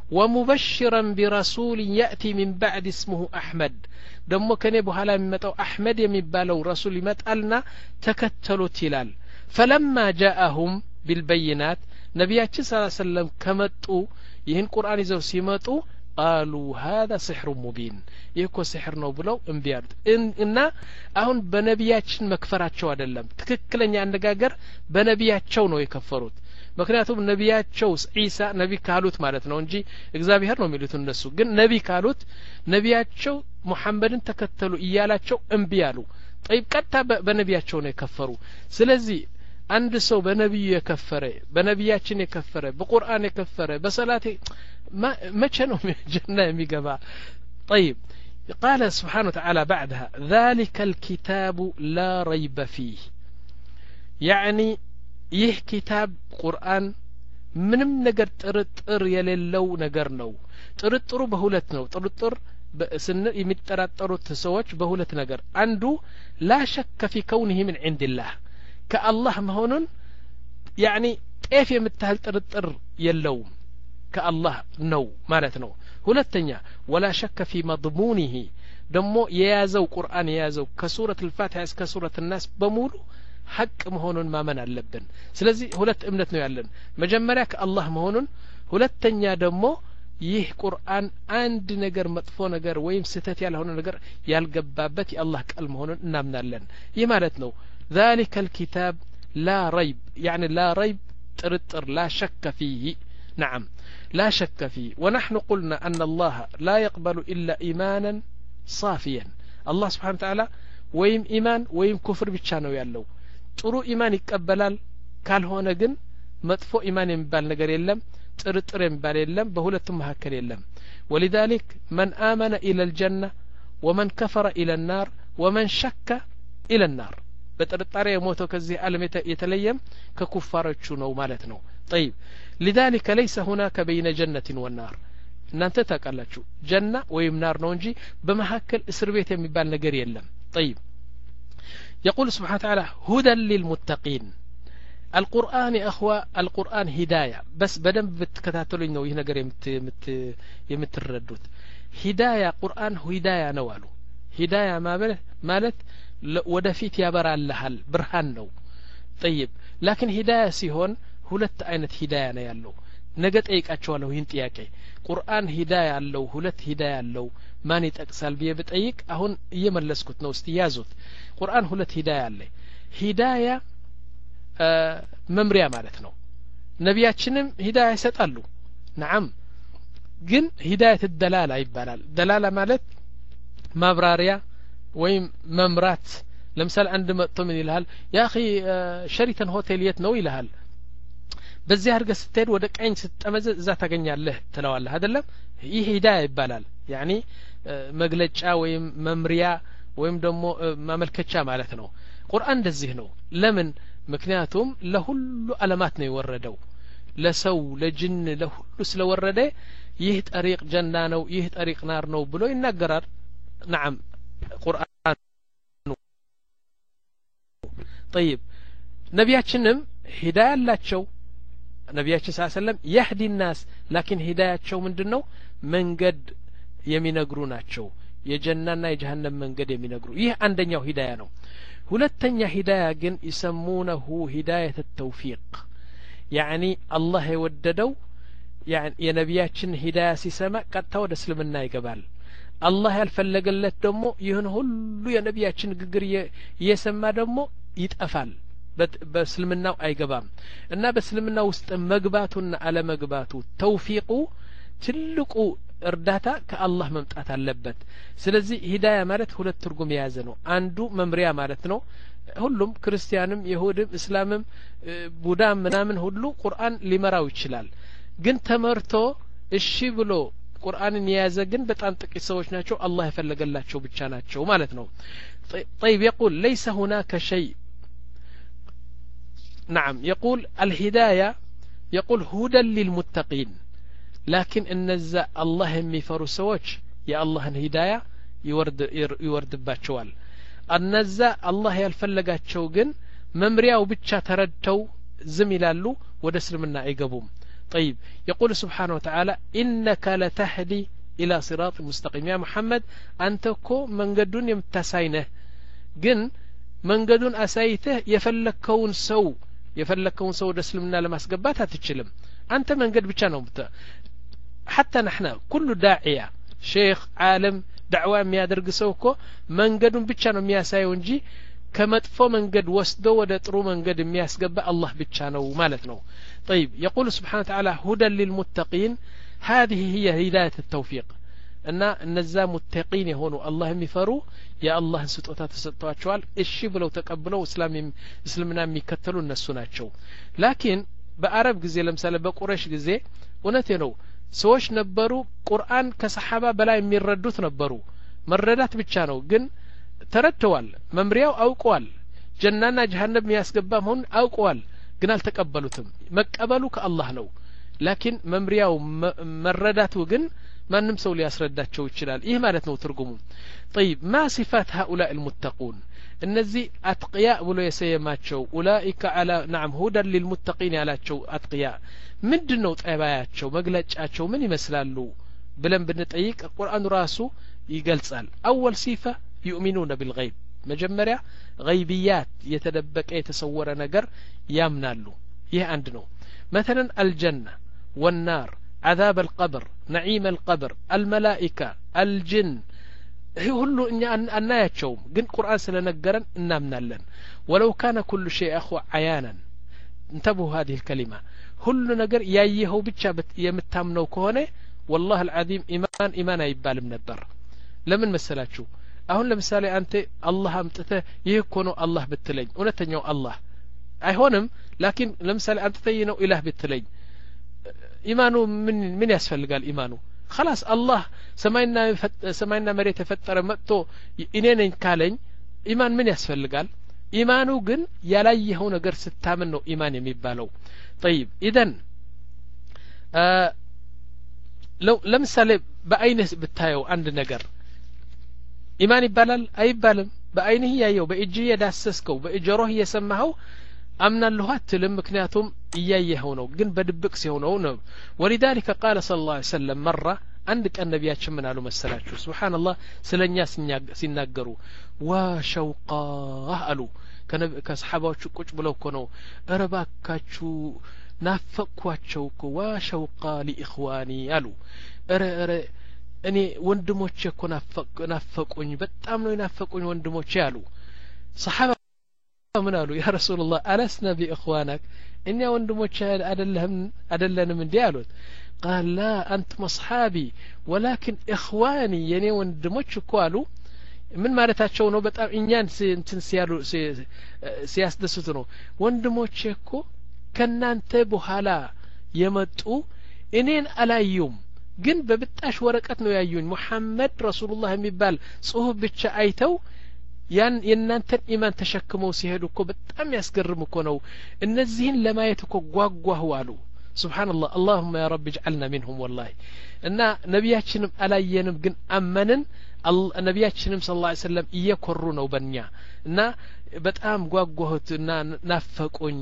ومبشرا برسول يأتي من بعد اسمه أحمد ደሞ ከኔ በኋላ የሚመጣው አህመድ የሚባለው ረሱል ይመጣልና ተከተሉት ይላል فلما جاءهم بالبينات ነቢያችን ሰለላሁ ዐለይሂ ወሰለም ከመጡ ይህን ቁርአን ይዘው ሲመጡ قالوا هذا سحر مبين ይህኮ ሲህር ነው ብለው እንቢያሉት እና አሁን በነቢያችን መክፈራቸው አይደለም ትክክለኛ አነጋገር በነቢያቸው ነው የከፈሩት ምክንያቱም ነቢያቸው ኢሳ ነቢ ካሉት ማለት ነው እንጂ እግዚአብሔር ነው የሚሉት እነሱ ግን ነቢ ካሉት ነቢያቸው ሙሐመድን ተከተሉ እያላቸው እንቢያሉ طيب ቀጥታ በነቢያቸው ነው የከፈሩ ስለዚህ አንድ ሰው በነብዩ የከፈረ በነቢያችን የከፈረ በቁርአን የከፈረ በሰላቴ መቼ ነው ጀና የሚገባ طيب قال سبحانه وتعالى بعدها ذلك الكتاب لا ريب فيه يعني ይህ ኪታብ ቁርአን ምንም ነገር ጥርጥር የሌለው ነገር ነው ጥርጥሩ በሁለት ነው ጥርጥር በስነ የሚጠራጠሩት ሰዎች በሁለት ነገር አንዱ لا شك في كونه من عند الله كالله መሆኑን يعني ጤፍ የምታህል ጥርጥር የለውም كالله ነው ማለት ነው ሁለተኛ ولا شك في مضمونه ደሞ የያዘው ቁርአን የያዘው ከሱረት الفاتحة እስከ ሱረት الناس በሙሉ ሐቅ መሆኑን ማመን አለብን ስለዚህ ሁለት እምነት ነው ያለን መጀመሪያ ከአላህ መሆኑን ሁለተኛ ደሞ ይህ ቁርአን አንድ ነገር መጥፎ ነገር ወይም ስተት ያልሆነ ነገር ያልገባበት የአላህ ቃል መሆኑን እናምናለን ይህ ማለት ነው ذلك الكتاب لا ريب يعني لا ريب ترطر لا شك فيه نعم لا شك فيه ونحن قلنا أن الله لا يقبل إلا إيمانا صافيا الله سبحانه وتعالى ويم إيمان ويم كفر بتشانو يالو ጥሩ ኢማን ይቀበላል ካልሆነ ግን መጥፎ ኢማን የሚባል ነገር የለም ጥርጥር የሚባል የለም በሁለቱም መካከል የለም ولذلك من آمن إلى الجنة ومن كفر إلى النار ومن شك إلى النار በጥርጣሬ የሞተው ከዚህ ዓለም የተለየም ከኩፋሮቹ ነው ማለት ነው طيب لذلك ليس هناك بين جنة والنار እናንተ ታውቃላችሁ ጀና ወይም ናር ነው እንጂ በመካከል እስር ቤት የሚባል ነገር የለም طيب يقول سبحانه وتعالى هدى للمتقين القرآن يا أخوة القرآن هداية بس بدم بتكتاتلوا إنه يهنا قريم يمت يمتردوت هداية قرآن هداية نوالو هداية ما بله مالت ودفيت يا برا اللهل برهان نو طيب لكن هداية سيهون ሁለት አይነት ሂዳያ ነው ያለው ነገ ጠይቃቸዋለሁ ይህን ጥያቄ ቁርአን ሂዳያ አለው ሁለት ሂዳያ አለው ማን ይጠቅሳል ብዬ ብጠይቅ አሁን እየመለስኩት ነው እስቲ ያዙት ቁርአን ሁለት ሂዳያ አለ ሂዳያ መምሪያ ማለት ነው ነቢያችንም ሂዳያ ይሰጣሉ ነዓም ግን ሂዳያት الدلاله ይባላል ደላላ ማለት ማብራሪያ ወይም መምራት ለምሳሌ አንድ መጥቶ ምን ይልሃል ያ اخي ሸሪተን ሆቴል የት ነው ይልሃል በዚህ አርገ ስትሄድ ወደ ቀኝ ስትጠመዘ እዛ ታገኛለህ ትለዋለህ አይደለም ይሄ ሂዳያ ይባላል ያኒ መግለጫ ወይም መምሪያ ወይም ደግሞ ማመልከቻ ማለት ነው ቁርአን እንደዚህ ነው ለምን ምክንያቱም ለሁሉ ዓለማት ነው የወረደው ለሰው ለጅን ለሁሉ ስለወረደ ይህ ጠሪቅ ጀና ነው ይህ ጠሪቅ ናር ነው ብሎ ይናገራል نعم ቁርአን طيب ነቢያችንም ሂዳያ አላቸው ነቢያችን ሰለላሁ ዐለይሂ ወሰለም يهدي الناس لكن ሂዳያቸው ምንድነው መንገድ የሚነግሩ ናቸው የጀናና የጀሃነም መንገድ የሚነግሩ ይህ አንደኛው ሂዳያ ነው ሁለተኛ ሂዳያ ግን ይሰሙነሁ ሂዳየተ ተውፊቅ يعني الله የወደደው يعني የነቢያችን ሂዳያ ሲሰማ ቀጥታ ወደ እስልምና ይገባል አላህ ያልፈለገለት ደግሞ ይህን ሁሉ የነቢያችን ግግር እየሰማ ደግሞ ይጠፋል በእስልምናው አይገባም እና በእስልምና ውስጥ መግባቱና አለመግባቱ ተውፊቁ ትልቁ እርዳታ ከአላህ መምጣት አለበት ስለዚህ ሂዳያ ማለት ሁለት ትርጉም የያዘ ነው አንዱ መምሪያ ማለት ነው ሁሉም ክርስቲያንም ይሁድም እስላምም ቡዳም ምናምን ሁሉ ቁርአን ሊመራው ይችላል ግን ተመርቶ እሺ ብሎ ቁርአንን የያዘ ግን በጣም ጥቂት ሰዎች ናቸው አላህ የፈለገላቸው ብቻ ናቸው ማለት ነው طيب يقول ليس هناك شيء نعم يقول الهداية يقول هدى للمتقين لكن النزا الله يمفروا سوتش يا الله الهداية يورد يورد باتشوال النزا الله يالفلقاتشو جن ممرياو بتشا تردتو زميلالو ودسلمنا ايقبوم طيب يقول سبحانه وتعالى إنك لتهدي إلى صراط مستقيم يا محمد أنت كو من قدون يمتساينه جن من قدون أسايته يفلك كون سو يفلك كون سو دسلمنا لما سقباتها تتشلم أنت من قد بتشانهم حتى نحن كل داعية شيخ عالم دعوة ميادرق سوكو من قدون بتشانهم ياسايونجي كمدفو من قد وسدو ودترو من قد مياسقب الله بتشانو مالتنو طيب يقول سبحانه وتعالى هدى للمتقين هذه هي هداية التوفيق أن النزا متقين هونو الله مفرو يا الله ستوتا تسطواتشوال الشي بلو تقبلو اسلام اسلمنا ميكتلو النسو ناتشو لكن بأعرب جزي لمثال بقريش جزي ونتنو سوش نبرو قرآن كصحابة بلا يميردوت نبرو مردات بتشانو جن تردتوال ممرياو أوقوال جنانا جهنم مياسقبام هون أوقوال ግን አልተቀበሉትም መቀበሉ ከአላህ ነው ላኪን መምሪያው መረዳቱ ግን ማንም ሰው ሊያስረዳቸው ይችላል ይህ ማለት ነው ትርጉሙ طيب ما صفات هؤلاء المتقون እነዚህ አጥቂያ ብሎ የሰየማቸው ኡላኢከ على نعم هدى للمتقين ያላቸው አጥቂያ ምንድነው ጠባያቸው መግለጫቸው ምን ይመስላሉ ብለን ብንጠይቅ ቁርአኑ ራሱ ይገልጻል اول صفه يؤمنون بالغيب መጀመሪያ غيبيات የተደበቀ የተሰወረ ነገር ያምናሉ ይህ አንድ ነው مثلا الجنة والنار عذاب القبر نعيم القبر الملائكة الجن ሁሉ እኛ አናያቸውም ግን ቁርአን ስለነገረን እናምናለን ولو كان كل شيء اخو عيانا انتبهوا هذه الكلمة ሁሉ ነገር ያየኸው ብቻ የምታምነው ከሆነ والله العظيم ኢማን ኢማን አይባልም ነበር ለምን መሰላችሁ አሁን ለምሳሌ አንተ አላህ አምጥተህ ይህ እኮ ነው አላህ ብትለኝ እውነተኛው አላህ አይሆንም ላኪን ለምሳሌ አንተ ተይነው ኢላህ ብትለኝ ኢማኑ ምን ምን ያስፈልጋል ኢማኑ خلاص አላህ ሰማይና ሰማይና መሬት የፈጠረ መጥቶ እኔ ነኝ ካለኝ ኢማን ምን ያስፈልጋል ኢማኑ ግን ያላየኸው ነገር ስታምን ነው ኢማን የሚባለው طيب اذا لو ለምሳሌ በአይነህ ብታየው አንድ ነገር ኢማን ይባላል አይባልም በአይንህ ያየው በእጅህ የዳሰስከው በእጀሮህ የሰማኸው አምናለሁ አትልም ምክንያቱም እያየኸው ነው ግን በድብቅ ሲሆነው ነው ولذلك قال صلى الله عليه وسلم مرة አንድ ቀን ነቢያችን ምን አሉ መሰላችሁ ሱብሃንአላህ ስለኛ ሲናገሩ ወሸውቃ አሉ ከሰሃባዎቹ ቁጭ ብለው እኮ ነው እረባካችሁ ናፈቅኳቸው እኮ ወሸውቃ ለኢኽዋኒ አሉ እረ እረ እኔ ወንድሞቼ እኮ ናፈቅ ናፈቁኝ በጣም ነው ናፈቁኝ ወንድሞቼ አሉ ሰሃባ ምን አሉ ያ ረሱላህ አለስና بإخوانك እኛ ወንድሞቼ አይደለህም አይደለንም እንዴ አሉት قال لا أنتم أصحابي ولكن إخواني يعني ወንድሞች እኮ አሉ ምን ማለታቸው ነው በጣም እኛን እንትን ሲያሉ ሲያስደስቱ ነው ወንድሞቼ እኮ ከናንተ በኋላ የመጡ እኔን አላዩም ግን በብጣሽ ወረቀት ነው ያዩኝ ሙሐመድ ረሱላህ የሚባል ጽሁፍ ብቻ አይተው ያን የናንተን ኢማን ተሸክመው ሲሄዱ እኮ በጣም ያስገርም እኮ ነው እነዚህን ለማየት እኮ ጓጓሁ አሉ سبحان الله اللهم يا رب اجعلنا منهم والله እና ነቢያችንም አላየንም ግን አመንን ነቢያችንም ሰለላሁ ዐለይሂ ወሰለም እየኮሩ ነው በእኛ እና በጣም ጓጓሁትና ናፈቁኝ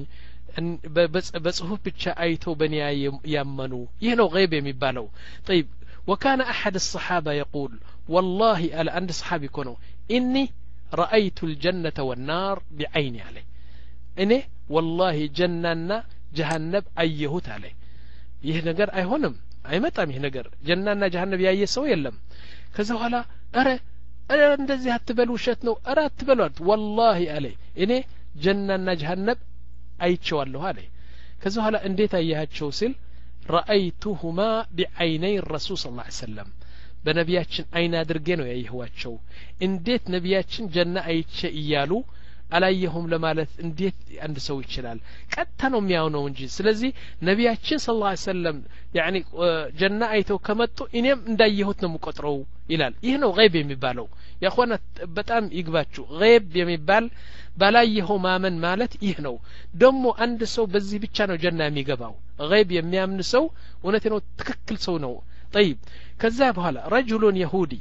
በጽሁፍ ብቻ አይተው በእኔ ያመኑ ይህ ነው ገይብ የሚባለው طيب وكان أحد الصحابة يقول والله على عند صحابي كونوا إني رأيت الجنة والنار بعيني عليه إني والله جننا جهنم أيهوت عليه ይህ ነገር አይሆንም አይመጣም ይህ ነገር ጀናና ጀሃነም ያየ ሰው የለም ከዛ በኋላ አረ አረ እንደዚህ አትበሉ ውሸት ነው አረ አትበሉት والله አለ እኔ ጀናና ጀሃነም አይቼዋለሁ አለ ከዛ በኋላ እንዴት አያቸው ሲል رأيتهما بعيني الرسول صلى الله عليه وسلم በነቢያችን አይን አድርጌ ነው ያየኋቸው እንዴት ነቢያችን ጀና አይቼ እያሉ አላየሁም ለማለት እንዴት አንድ ሰው ይችላል ቀጥታ ነው የሚያውነው እንጂ ስለዚህ ነቢያችን ሰለላሁ ዐለይሂ ወሰለም ያኒ ጀና አይተው ከመጡ እኔም እንዳየሁት ነው የምቆጥረው ይላል ይህ ነው ገይብ የሚባለው ያخواና በጣም ይግባችሁ ገይብ የሚባል ባላየኸው ማመን ማለት ይህ ነው ደሞ አንድ ሰው በዚህ ብቻ ነው ጀና የሚገባው ገይብ የሚያምን ሰው እውነቴ ነው ትክክል ሰው ነው طيب ከዛ በኋላ رجل يهودي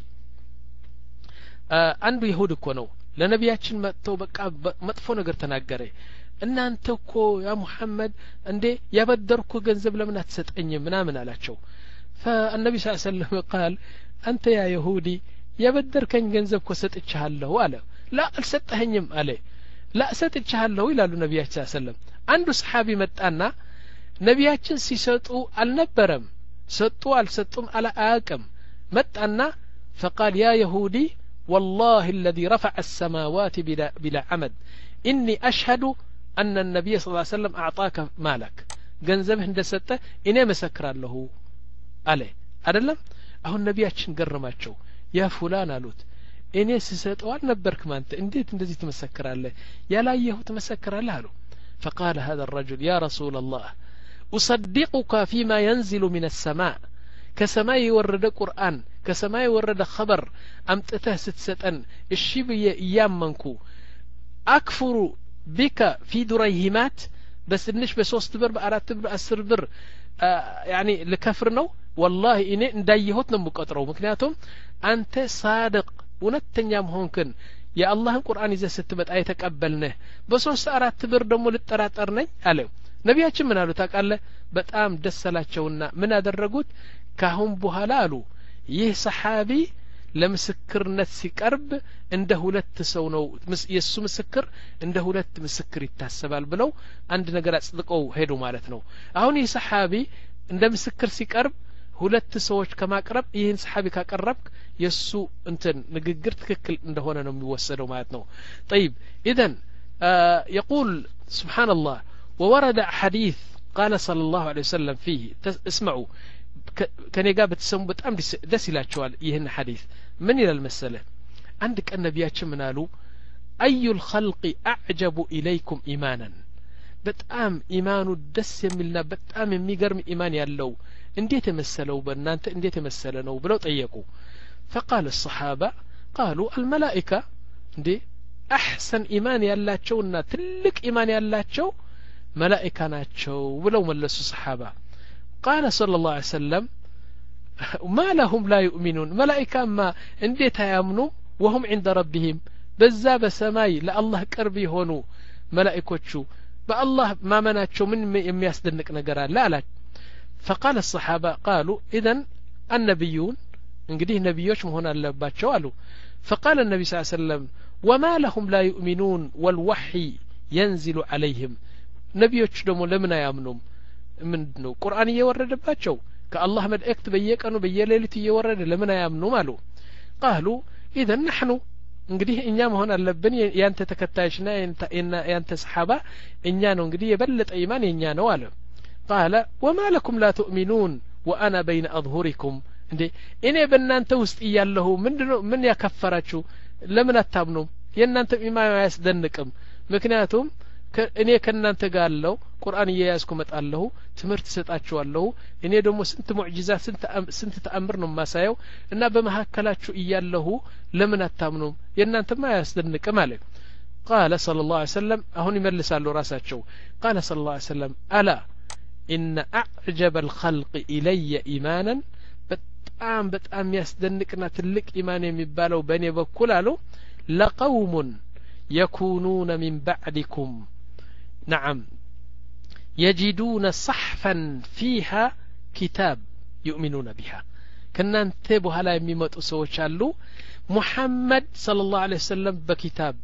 አንዱ ይሁድ እኮ ነው ለነቢያችን መጥተው በቃ መጥፎ ነገር ተናገረ እናንተ እኮ ያ ሙሐመድ እንዴ ያበደርኩ ገንዘብ ለምን አትሰጠኝም ምናምን አላቸው فالنبي صلى الله عليه وسلم قال أنت يا يهودي ያበደርከኝ ገንዘብ እኮ ሰጥቻለሁ አለ لا አልሰጠኸኝም አለ لا ሰጥቻለሁ ይላሉ ነቢያችን ሰለላሁ ዐለይሂ ወሰለም አንዱ ሰሃቢ መጣና ነቢያችን ሲሰጡ አልነበረም ሰጡ አልሰጡም አላአቀም መጣና فقال يا يهودي والله الذي رفع السماوات بلا, بلا عمد إني أشهد أن النبي صلى الله عليه وسلم أعطاك مالك ገንዘብህ እንደሰጠ እኔ መሰክራለሁ አለ አይደለም አሁን ነቢያችን ገረማቸው ያ ፉላን አሉት እኔ ስሰጠው አልነበርክም አንተ እንዴት እንደዚህ ትመሰክራለህ ያላየሁ ትመሰክራለህ አሉ فقال هذا الرجل يا رسول الله أصدقك فيما ينزل من السماء كسماء يورد قرآن كسماء يورد خبر أمتته ستسطن እሺ ብዬ እያመንኩ أكفر بك في دريهمات بس نش بሶስት ብር በአራት ብር አስር ብር يعني لكفر ነው والله እኔ እንዳየሁት ነው የምቆጥረው ምክንያቱም አንተ صادق እውነተኛ መሆንክን የአላህን ቁርአን ይዘህ ስትመጣ የተቀበልነህ በሶስት አራት ብር ደግሞ ልጠራጠር ነኝ አለ ነቢያችን ምን አሉ ታውቃለህ በጣም ደሰላቸውና ምን አደረጉት ካሁን በኋላ አሉ ይህ ሰሃቢ ለምስክርነት ሲቀርብ እንደ ሁለት ሰው ነው የሱ ምስክር እንደ ሁለት ምስክር ይታሰባል ብለው አንድ ነገር አጽድቀው ሄዱ ማለት ነው አሁን ይህ ሰሃቢ እንደ ምስክር ሲቀርብ ሁለት ሰዎች ከማቅረብ ይህን ሰሃቢ ካቀረብክ የሱ እንትን ንግግር ትክክል እንደሆነ ነው የሚወሰደው ማለት ነው طيب اذا آه يقول سبحان الله وورد حديث قال صلى الله عليه وسلم فيه اسمعوا كان يقاب تسمو بتأم دس إلى يهن حديث من إلى المسألة عندك النبيات منالو أي الخلق أعجب إليكم إيمانا بتأم إيمان دس يملنا بتأم ميقرم إيمان يالو انديت مسلو بنانت انديت مسلنو بلو طيقوا فقال الصحابة قالوا الملائكة دي أحسن إيمان يالاتشونا تلك إيمان يالاتشو ملائكة ناتشو ولو ملسوا الصحابة قال صلى الله عليه وسلم ما لهم لا يؤمنون ملائكة ما انديت يامنوا وهم عند ربهم በዛ በሰማይ ለአላህ ቅርብ የሆኑ መላእክቶቹ በአላህ ማመናቸው ምን የሚያስደንቅ ነገር አለ አላቸው فقال الصحابة قالوا إذن النبيون እንግዲህ ነብዮች መሆን አለባቸው አሉ فقال النبي صلى الله عليه وسلم وما لهم لا يؤمنون والوحي ينزل عليهم ነብዮች ደግሞ ለምን አያምኑም ምንድነው ቁርአን እየወረደባቸው ከአላህ መልእክት በየቀኑ በየሌሊቱ እየወረደ ለምን አያምኑም አሉ قالوا إذا نحن እንግዲህ እኛ መሆን አለብን ያንተ ተከታዮችና ያንተ ሰሃባ እኛ ነው እንግዲህ የበለጠ ኢማን የኛ ነው አለ قال وما لكم لا تؤمنون وأنا بين أظهركم እንዴ እኔ በእናንተ ውስጥ እያለሁ ምንድነው ምን ያከፈራችሁ ለምን አታምኑም የእናንተ ኢማን አያስደንቅም ምክንያቱም እኔ ከእናንተ ጋር አለው ቁርአን እየያዝኩ መጣለሁ ትምህርት ሰጣችኋለሁ እኔ ደግሞ ስንት ሙዕጂዛት ስንት ስንት ተአምር ነው ማሳየው እና በመሐከላችሁ እያለሁ ለምን አታምኑም የእናንተማ አያስደንቅም አለ قال صلى الله عليه وسلم አሁን ይመልሳሉ ራሳቸው قال صلى الله عليه وسلم ألا إن أعجب الخلق إلي إيمانا በጣም በጣም ያስደንቅና ትልቅ ኢማን የሚባለው በእኔ በኩል አሉ لقوم يكونون من بعدكم نعم يجدون صحفا فيها كتاب يؤمنون بها كنانت بهلا የሚመጡ ሰዎች አሉ ሙሐመድ ሰለላሁ ዐለይሂ ወሰለም በኪታብ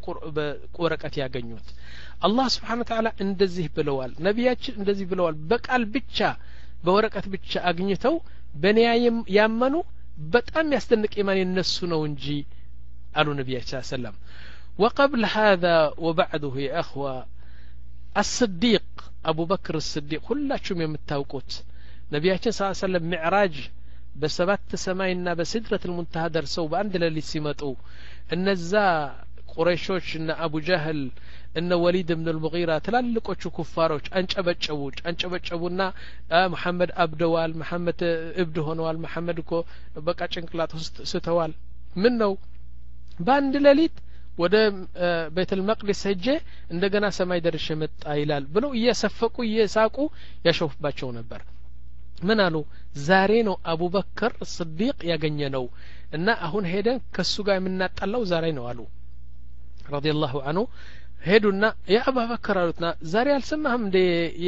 በቁርአን ያገኙት አላህ Subhanahu Wa Ta'ala እንደዚህ ብለዋል ነቢያችን እንደዚህ ብለዋል በቃል ብቻ በወረቀት ብቻ አግኝተው በእኔ ያመኑ በጣም ያስደንቅ ኢማን የነሱ ነው እንጂ አሉ ነቢያችን ሰለላሁ وقبل هذا وبعده يا اخوه الصديق أبو بكر الصديق ሁላችሁም የምታውቁት ነቢያችን ሰለላሁ ዐለይሂ ወሰለም ሚዕራጅ በሰባት ሰማይና በሲድረቱ المنتهى ደርሰው በአንድ ሌሊት ሲመጡ እነዛ ቁረይሾች እና አቡ ጀህል እነ ወሊድ ኢብኑ አልሙጊራ ትላልቆቹ ኩፋሮች አንጨበጨቡ አንጨበጨቡና መሐመድ አብደዋል መሐመድ እብድ ሆነዋል መሐመድ እኮ በቃ ጭንቅላት ውስጥ ስተዋል ምን ነው በአንድ ሌሊት ወደ ቤተል መቅደስ ሄጄ እንደገና ሰማይ ደርሼ መጣ ይላል ብለው እየሰፈቁ እየሳቁ ያሾፍባቸው ነበር ምን አሉ ዛሬ ነው አቡበከር الصديق ያገኘነው እና አሁን ሄደን ከሱ ጋር የምናጣላው ዛሬ ነው አሉ رضي الله عنه ሄዱና ያ አቡበከር አሉትና ዛሬ አልሰማህም እንደ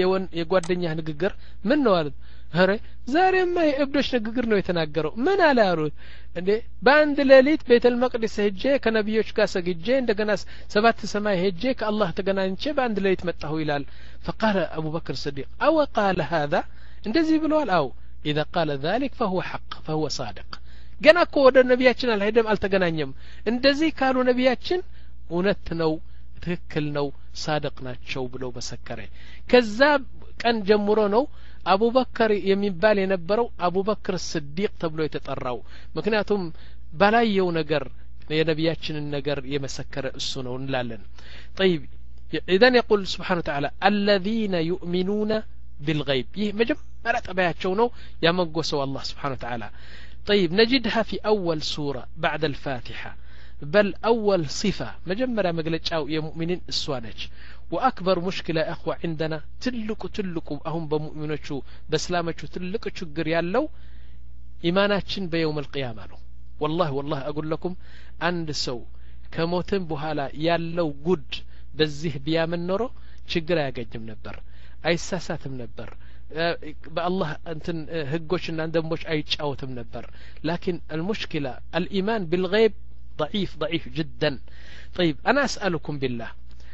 የጓደኛህ ንግግር ምን ነው አሉት ኧረ ዛሬማ የእብዶች ንግግር ነው የተናገረው ምን አለ አሉት እንዴ በአንድ ሌሊት ቤተል መቅደስ ሄጄ ከነቢዮች ጋር ሰግጄ እንደገና ሰባት ሰማይ ሄጄ ከአላህ ተገናኝቼ በአንድ ሌሊት መጣሁ ይላል فقال أبو بكر الصديق أو قال هذا እንደዚህ ብለዋል አው إذا قال ذلك فهو حق فهو صادق ገና እኮ ወደ ነቢያችን አልሄደም አልተገናኘም እንደዚህ ካሉ ነቢያችን እውነት ነው ትክክል ነው ሳድቅ ናቸው ብለው መሰከረ ከዛ ቀን ጀምሮ ነው አቡበከር የሚባል የነበረው አቡበክር الصديق ተብሎ የተጠራው ምክንያቱም ባላየው ነገር የነቢያችንን ነገር የመሰከረ እሱ ነው እንላለን طيب اذا يقول سبحانه وتعالى الذين يؤمنون بالغيب ይህ መጀመሪያ ጠባያቸው ነው ያመጎሰው አላህ سبحانه وتعالى طيب نجدها في أول سورة بعد الفاتحة بل أول صفة مجمرة مقلتشاو يا مؤمنين السوانج وأكبر مشكلة يا أخوة عندنا تلقوا تلقوا أهم بمؤمنوشو بسلامشو تلقوا شقر يالو إيماناتشن بيوم القيامة له والله والله أقول لكم عند سو كموتن بهالا يالو قد بزيه بيامن نورو شقر يقدم نبر أي ساساتم نبر بالله انتن هجوشنا عندهم اي تشاوتم نبر لكن المشكلة الإيمان بالغيب ضعيف ضعيف جدا طيب أنا أسألكم بالله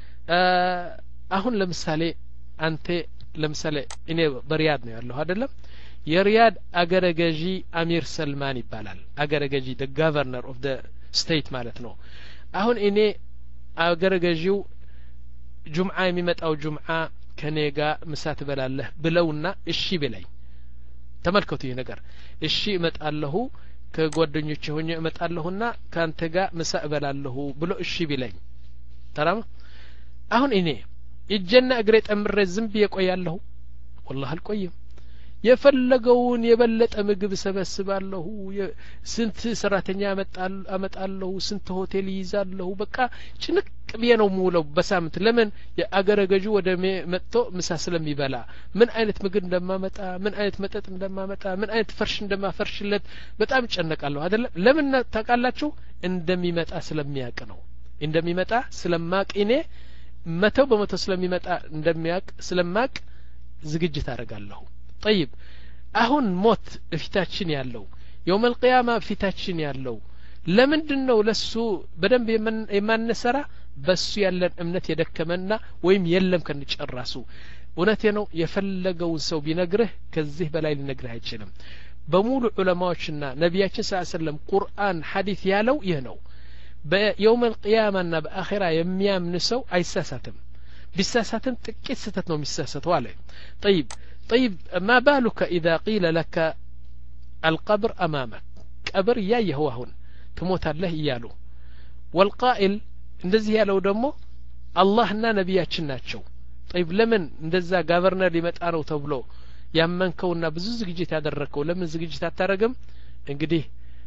أهون لمثالي أنت لمثالي إني برياد نيالله هذا لم يرياد أجرجي أمير سلمان يبالال أجرجي the governor of the state مالتنا أهون إني أجرجيو جمعة ميمت أو جمعة ከኔጋ ምሳት በላለህ ብለውና እሺ በላይ ተመልከቱ ይሄ ነገር እሺ እመጣለሁ ከጓደኞቼ ሆኜ እመጣለሁና ካንተ ጋር ምሳ እበላለሁ ብሎ እሺ ቢለኝ ተራም አሁን እኔ እጀና እግሬ ጠምሬ ዝም ብዬ ቆያለሁ والله አልቆይም የፈለገውን የበለጠ ምግብ ሰበስባለሁ ስንት ሰራተኛ አመጣለሁ ስንት ሆቴል ይዛለሁ በቃ ጭንቅ ብዬ ነው ሙለው በሳምንት ለምን ያገረገጁ ወደ መጥቶ ምሳ ስለሚበላ ምን አይነት ምግብ እንደማመጣ ምን አይነት መጠጥ እንደማመጣ ምን አይነት ፈርሽ እንደማፈርሽለት በጣም ጨነቃለሁ አይደል ለምን ታቃላችሁ እንደሚመጣ ስለሚያውቅ ነው እንደሚመጣ ስለማቅ እኔ መተው በመቶ ስለሚመጣ እንደሚያቅ ስለማቅ ዝግጅት አደርጋለሁ طيب አሁን ሞት እፊታችን ያለው يوم القيامة እፊታችን ያለው ለምንድነው ለሱ በደንብ የማንሰራ በሱ ያለን እምነት የደከመና ወይም የለም ከንጨራሱ እውነቴ ነው የፈለገው ሰው ቢነግርህ ከዚህ በላይ ሊነግርህ አይችልም በሙሉ ዑለማዎችና ነቢያችን ሰለላሁ ዐለይሂ ወሰለም ቁርአን ሐዲስ ያለው ይህ ነው በየውም القيامة እና በአኺራ የሚያምን ሰው አይሳሳትም ቢሳሳትም ጥቂት ስህተት ነው የሚሳሳተው አለ طيب طيب ما بالك إذا قيل لك القبر أمامك قبر ያየኸው አሁን ትሞታለህ ይያሉ والقائل እንደዚህ ያለው ደግሞ አላህና ነቢያችን ናቸው طيب ለምን እንደዛ ጋቨርነር ሊመጣ ነው ተብሎ ያመንከውና ብዙ ዝግጅት ያደረከው ለምን ዝግጅት አታረግም እንግዲህ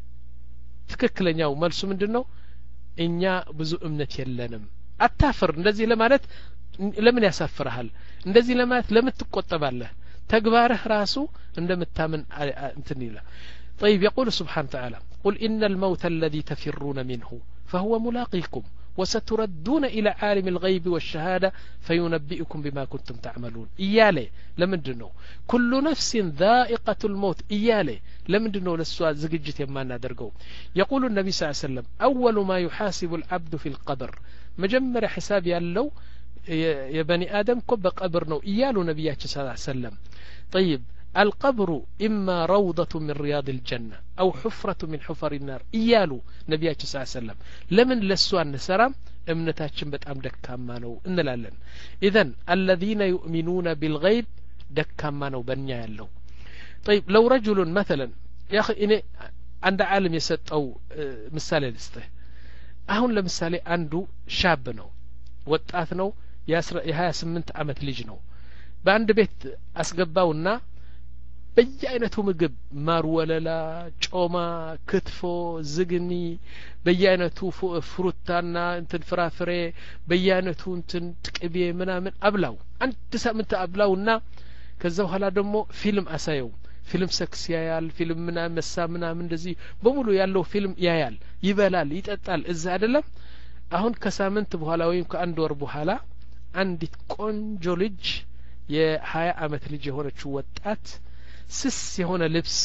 ትክክለኛው መልሱ ምንድነው እኛ ብዙ እምነት የለንም አታፍር እንደዚህ ለማለት ለምን ያሳፍርሃል እንደዚህ ለማለት ለምን ትቆጠባለህ ተግባርህ ራሱ እንደምታምን እንትን ይላል طيب يقول سبحانه وتعالى قل إن الموت الذي تفرون منه فهو ملاقيكم وستردون إلى عالم الغيب والشهادة فينبئكم بما كنتم تعملون إيالي لمندنو كل نفس ذائقة الموت إيالي لمندنو للسؤال زججت يمانا درقو يقول النبي صلى الله عليه وسلم أول ما يحاسب العبد في القبر مجمر حساب يالو يا بني آدم كب قبرنو إيالو نبياتش صلى الله عليه وسلم طيب القبر إما روضة من رياض الجنة أو حفرة من حفر النار إيالو نبياتش صلى الله عليه وسلم لمن لسوان نسرام امنتاتشن بتأم دكامانو إن لالن إذن الذين يؤمنون بالغيب دكامانو بنيا يالو طيب لو رجل مثلا يا أخي إني عند عالم يسد أو مثال لسته أهون لمثالي عنده شاب نو وطاعت نو يهايا سمنت عمت ليج نو በአንድ ቤት አስገባውና በየአይነቱ ምግብ ማር ወለላ ጮማ ክትፎ ዝግኒ በየአይነቱ ፍሩታና እንትን ፍራፍሬ በየአይነቱ እንትን ቅቤ ምናምን አብላው አንድ ሳምንት አብላውና ከዛ በኋላ ደግሞ ፊልም አሳየው ፊልም ሰክስ ያያል ፊልም ምናምን መሳ ምናምን እንደዚህ በሙሉ ያለው ፊልም ያያል ይበላል ይጠጣል እዛ አይደለም አሁን ከሳምንት በኋላ ወይም ከአንድ ወር በኋላ አንዲት ቆንጆ ልጅ የሀያ አመት ልጅ የሆነችው ወጣት ስስ የሆነ ልብስ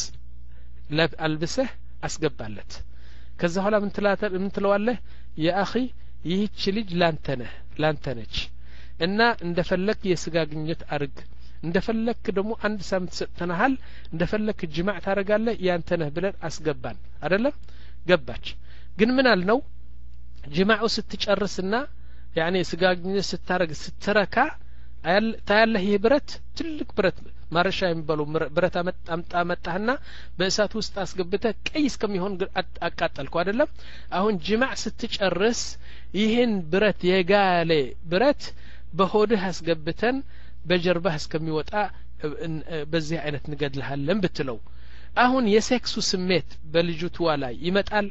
አልብሰህ አስገባለት ከዛ በኋላ ምን ትላታለህ ምን ትለዋለህ ያ اخي ይህች ልጅ ላንተ ነህ ላንተ ነች እና እንደፈለክ የስጋ ግንኙነት አርግ እንደፈለክ ደግሞ አንድ ሳምንት ሰጥተናል እንደፈለክ ጅማዕ ታረጋለህ ያንተ ነህ ብለን አስገባን አይደለም ገባች ግን ምን አልነው ጅማዑ ስትጨርስና ያኔ ስጋ ግንኙነት ስታረግ ስትረካ ታያለህ ይሄ ብረት ትልቅ ብረት ማረሻ የሚባለው ብረት አምጣ መጣህና በእሳት ውስጥ አስገብተህ ቀይ እስከሚሆን አቃጠልከው አይደለም አሁን ጅማዕ ስትጨርስ ይሄን ብረት የጋለ ብረት በሆድህ አስገብተን በጀርባህ እስከሚወጣ በዚህ አይነት ንገድልሃለን ብትለው አሁን የሴክሱ ስሜት በልጅቷ ላይ ይመጣል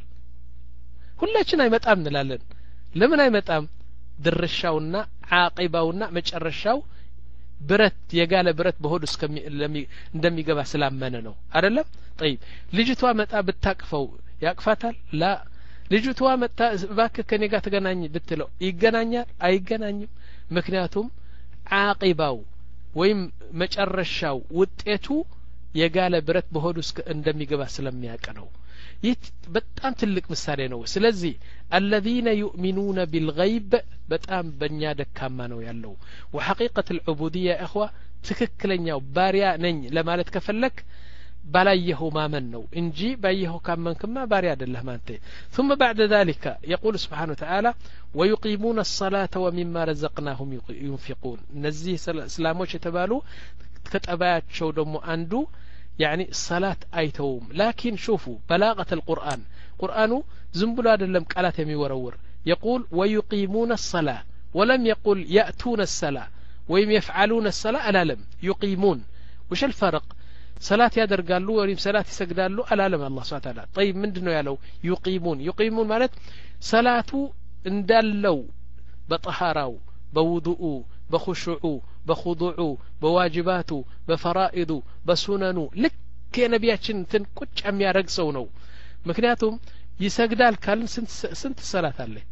ሁላችን አይመጣም እንላለን ለምን አይመጣም ድርሻውና ዓቂባውና መጨረሻው ብረት የጋለ ብረት በሆድ እስከሚ እንደሚገባ ስላመነ ነው አይደለም طيب ልጅቷ መጣ ብታቅፈው ያቅፋታል ላ ልጅቷ መጣ ባክ ከኔ ጋር ተገናኝ ብትለው ይገናኛል አይገናኝም ምክንያቱም ዓቂባው ወይም መጨረሻው ውጤቱ የጋለ ብረት በሆድ ውስጥ እንደሚገባ ስለሚያውቅ ነው ይህ በጣም ትልቅ ምሳሌ ነው ስለዚህ الذين يؤمنون بالغيب በጣም በእኛ ደካማ ነው ያለው وحقيقة العبودية يا اخوة ትክክለኛው ባሪያ ነኝ ለማለት ከፈለክ ባላየሁ ማመን ነው እንጂ ባየሁ ካመንክማ ባሪያ አይደለህ ማንተ ثم بعد ذلك يقول سبحانه وتعالى ويقيمون الصلاة ومما رزقناهم ينفقون እነዚህ እስላሞች የተባሉ ከጠባያቸው ደግሞ አንዱ يعني الصلاة أيتهم لكن شوفوا بلاغة القرآن قرآن زنبل هذا لم قالت يميورور يقول ويقيمون الصلاة ولم يقل يأتون الصلاة ويم يفعلون الصلاة ألا لم يقيمون وش الفرق صلاة يادر قال له وريم صلاة يسجد له ألا لم الله سبحانه وتعالى طيب من دنو يالو يقيمون يقيمون مالت صلاة اندلو بطهارو بوضوء بخشوع بخضوع بواجبات بفرائض بسنن لك የነቢያችን እንትን ቁጭ የሚያረግ ሰው ነው ምክንያቱም ይሰግዳል ካልን ስንት ስንት ሰላት አለ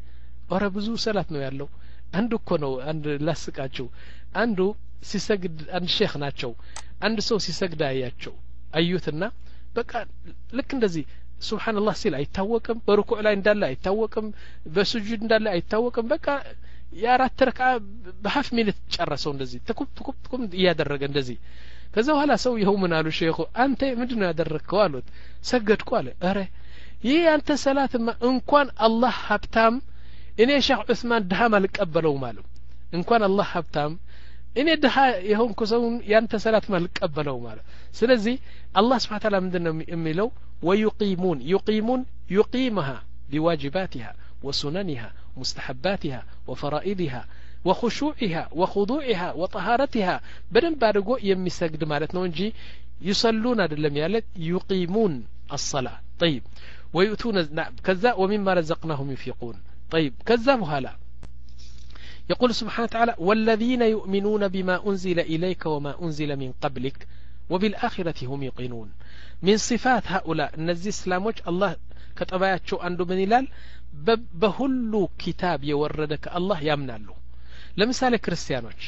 ኧረ ብዙ ሰላት ነው ያለው አንዱ እኮ ነው አንድ ላስቃችሁ አንዱ ሲሰግድ አንድ ሼክ ናቸው አንድ ሰው ሲሰግድ አያቸው አዩትና በቃ ልክ እንደዚህ ሱብሃንአላህ ሲል አይታወቅም በሩኩዕ ላይ እንዳለ አይታወቅም በሱጁድ እንዳለ አይታወቅም በቃ የአራት ረካ በሀፍ ሚኒት ጨረሰው እንደዚህ ተኩብ ተኩብ ተኩብ እያደረገ እንደዚህ ከዛ በኋላ ሰው ይኸው ምን አሉ ሼኹ አንተ ምንድነው ያደረግከው አሉት ሰገድኩ አለ አረ ይህ አንተ ሰላትማ እንኳን አላህ ሀብታም እኔ ሼኽ ዑስማን ድሃም አልቀበለውም አሉ እንኳን አላህ ሀብታም እኔ ድሃ የሆንኩ ሰው ያንተ ሰላት ማልቀበለውም አለ ስለዚህ አላህ Subhanahu Ta'ala ምንድነው የሚለው ويقيمون يقيمون يقيمها بواجباتها وسننها مستحباتها وفرائضها وخشوعها وخضوعها وطهارتها بدن بارغو يمسجد ማለት ነው እንጂ يصلون አይደለም ያለ يقيمون الصلاة طيب ويؤتون كذا ومما رزقناهم ينفقون طيب كذا بهلا يقول سبحانه وتعالى والذين يؤمنون بما أنزل إليك وما أنزل من قبلك وبالآخرة هم يقينون من صفات هؤلاء النزي اسلاموج الله كتباياتشو عنده من إلال بهلو كتاب يوردك الله يامنالو لمثال كريستيانوج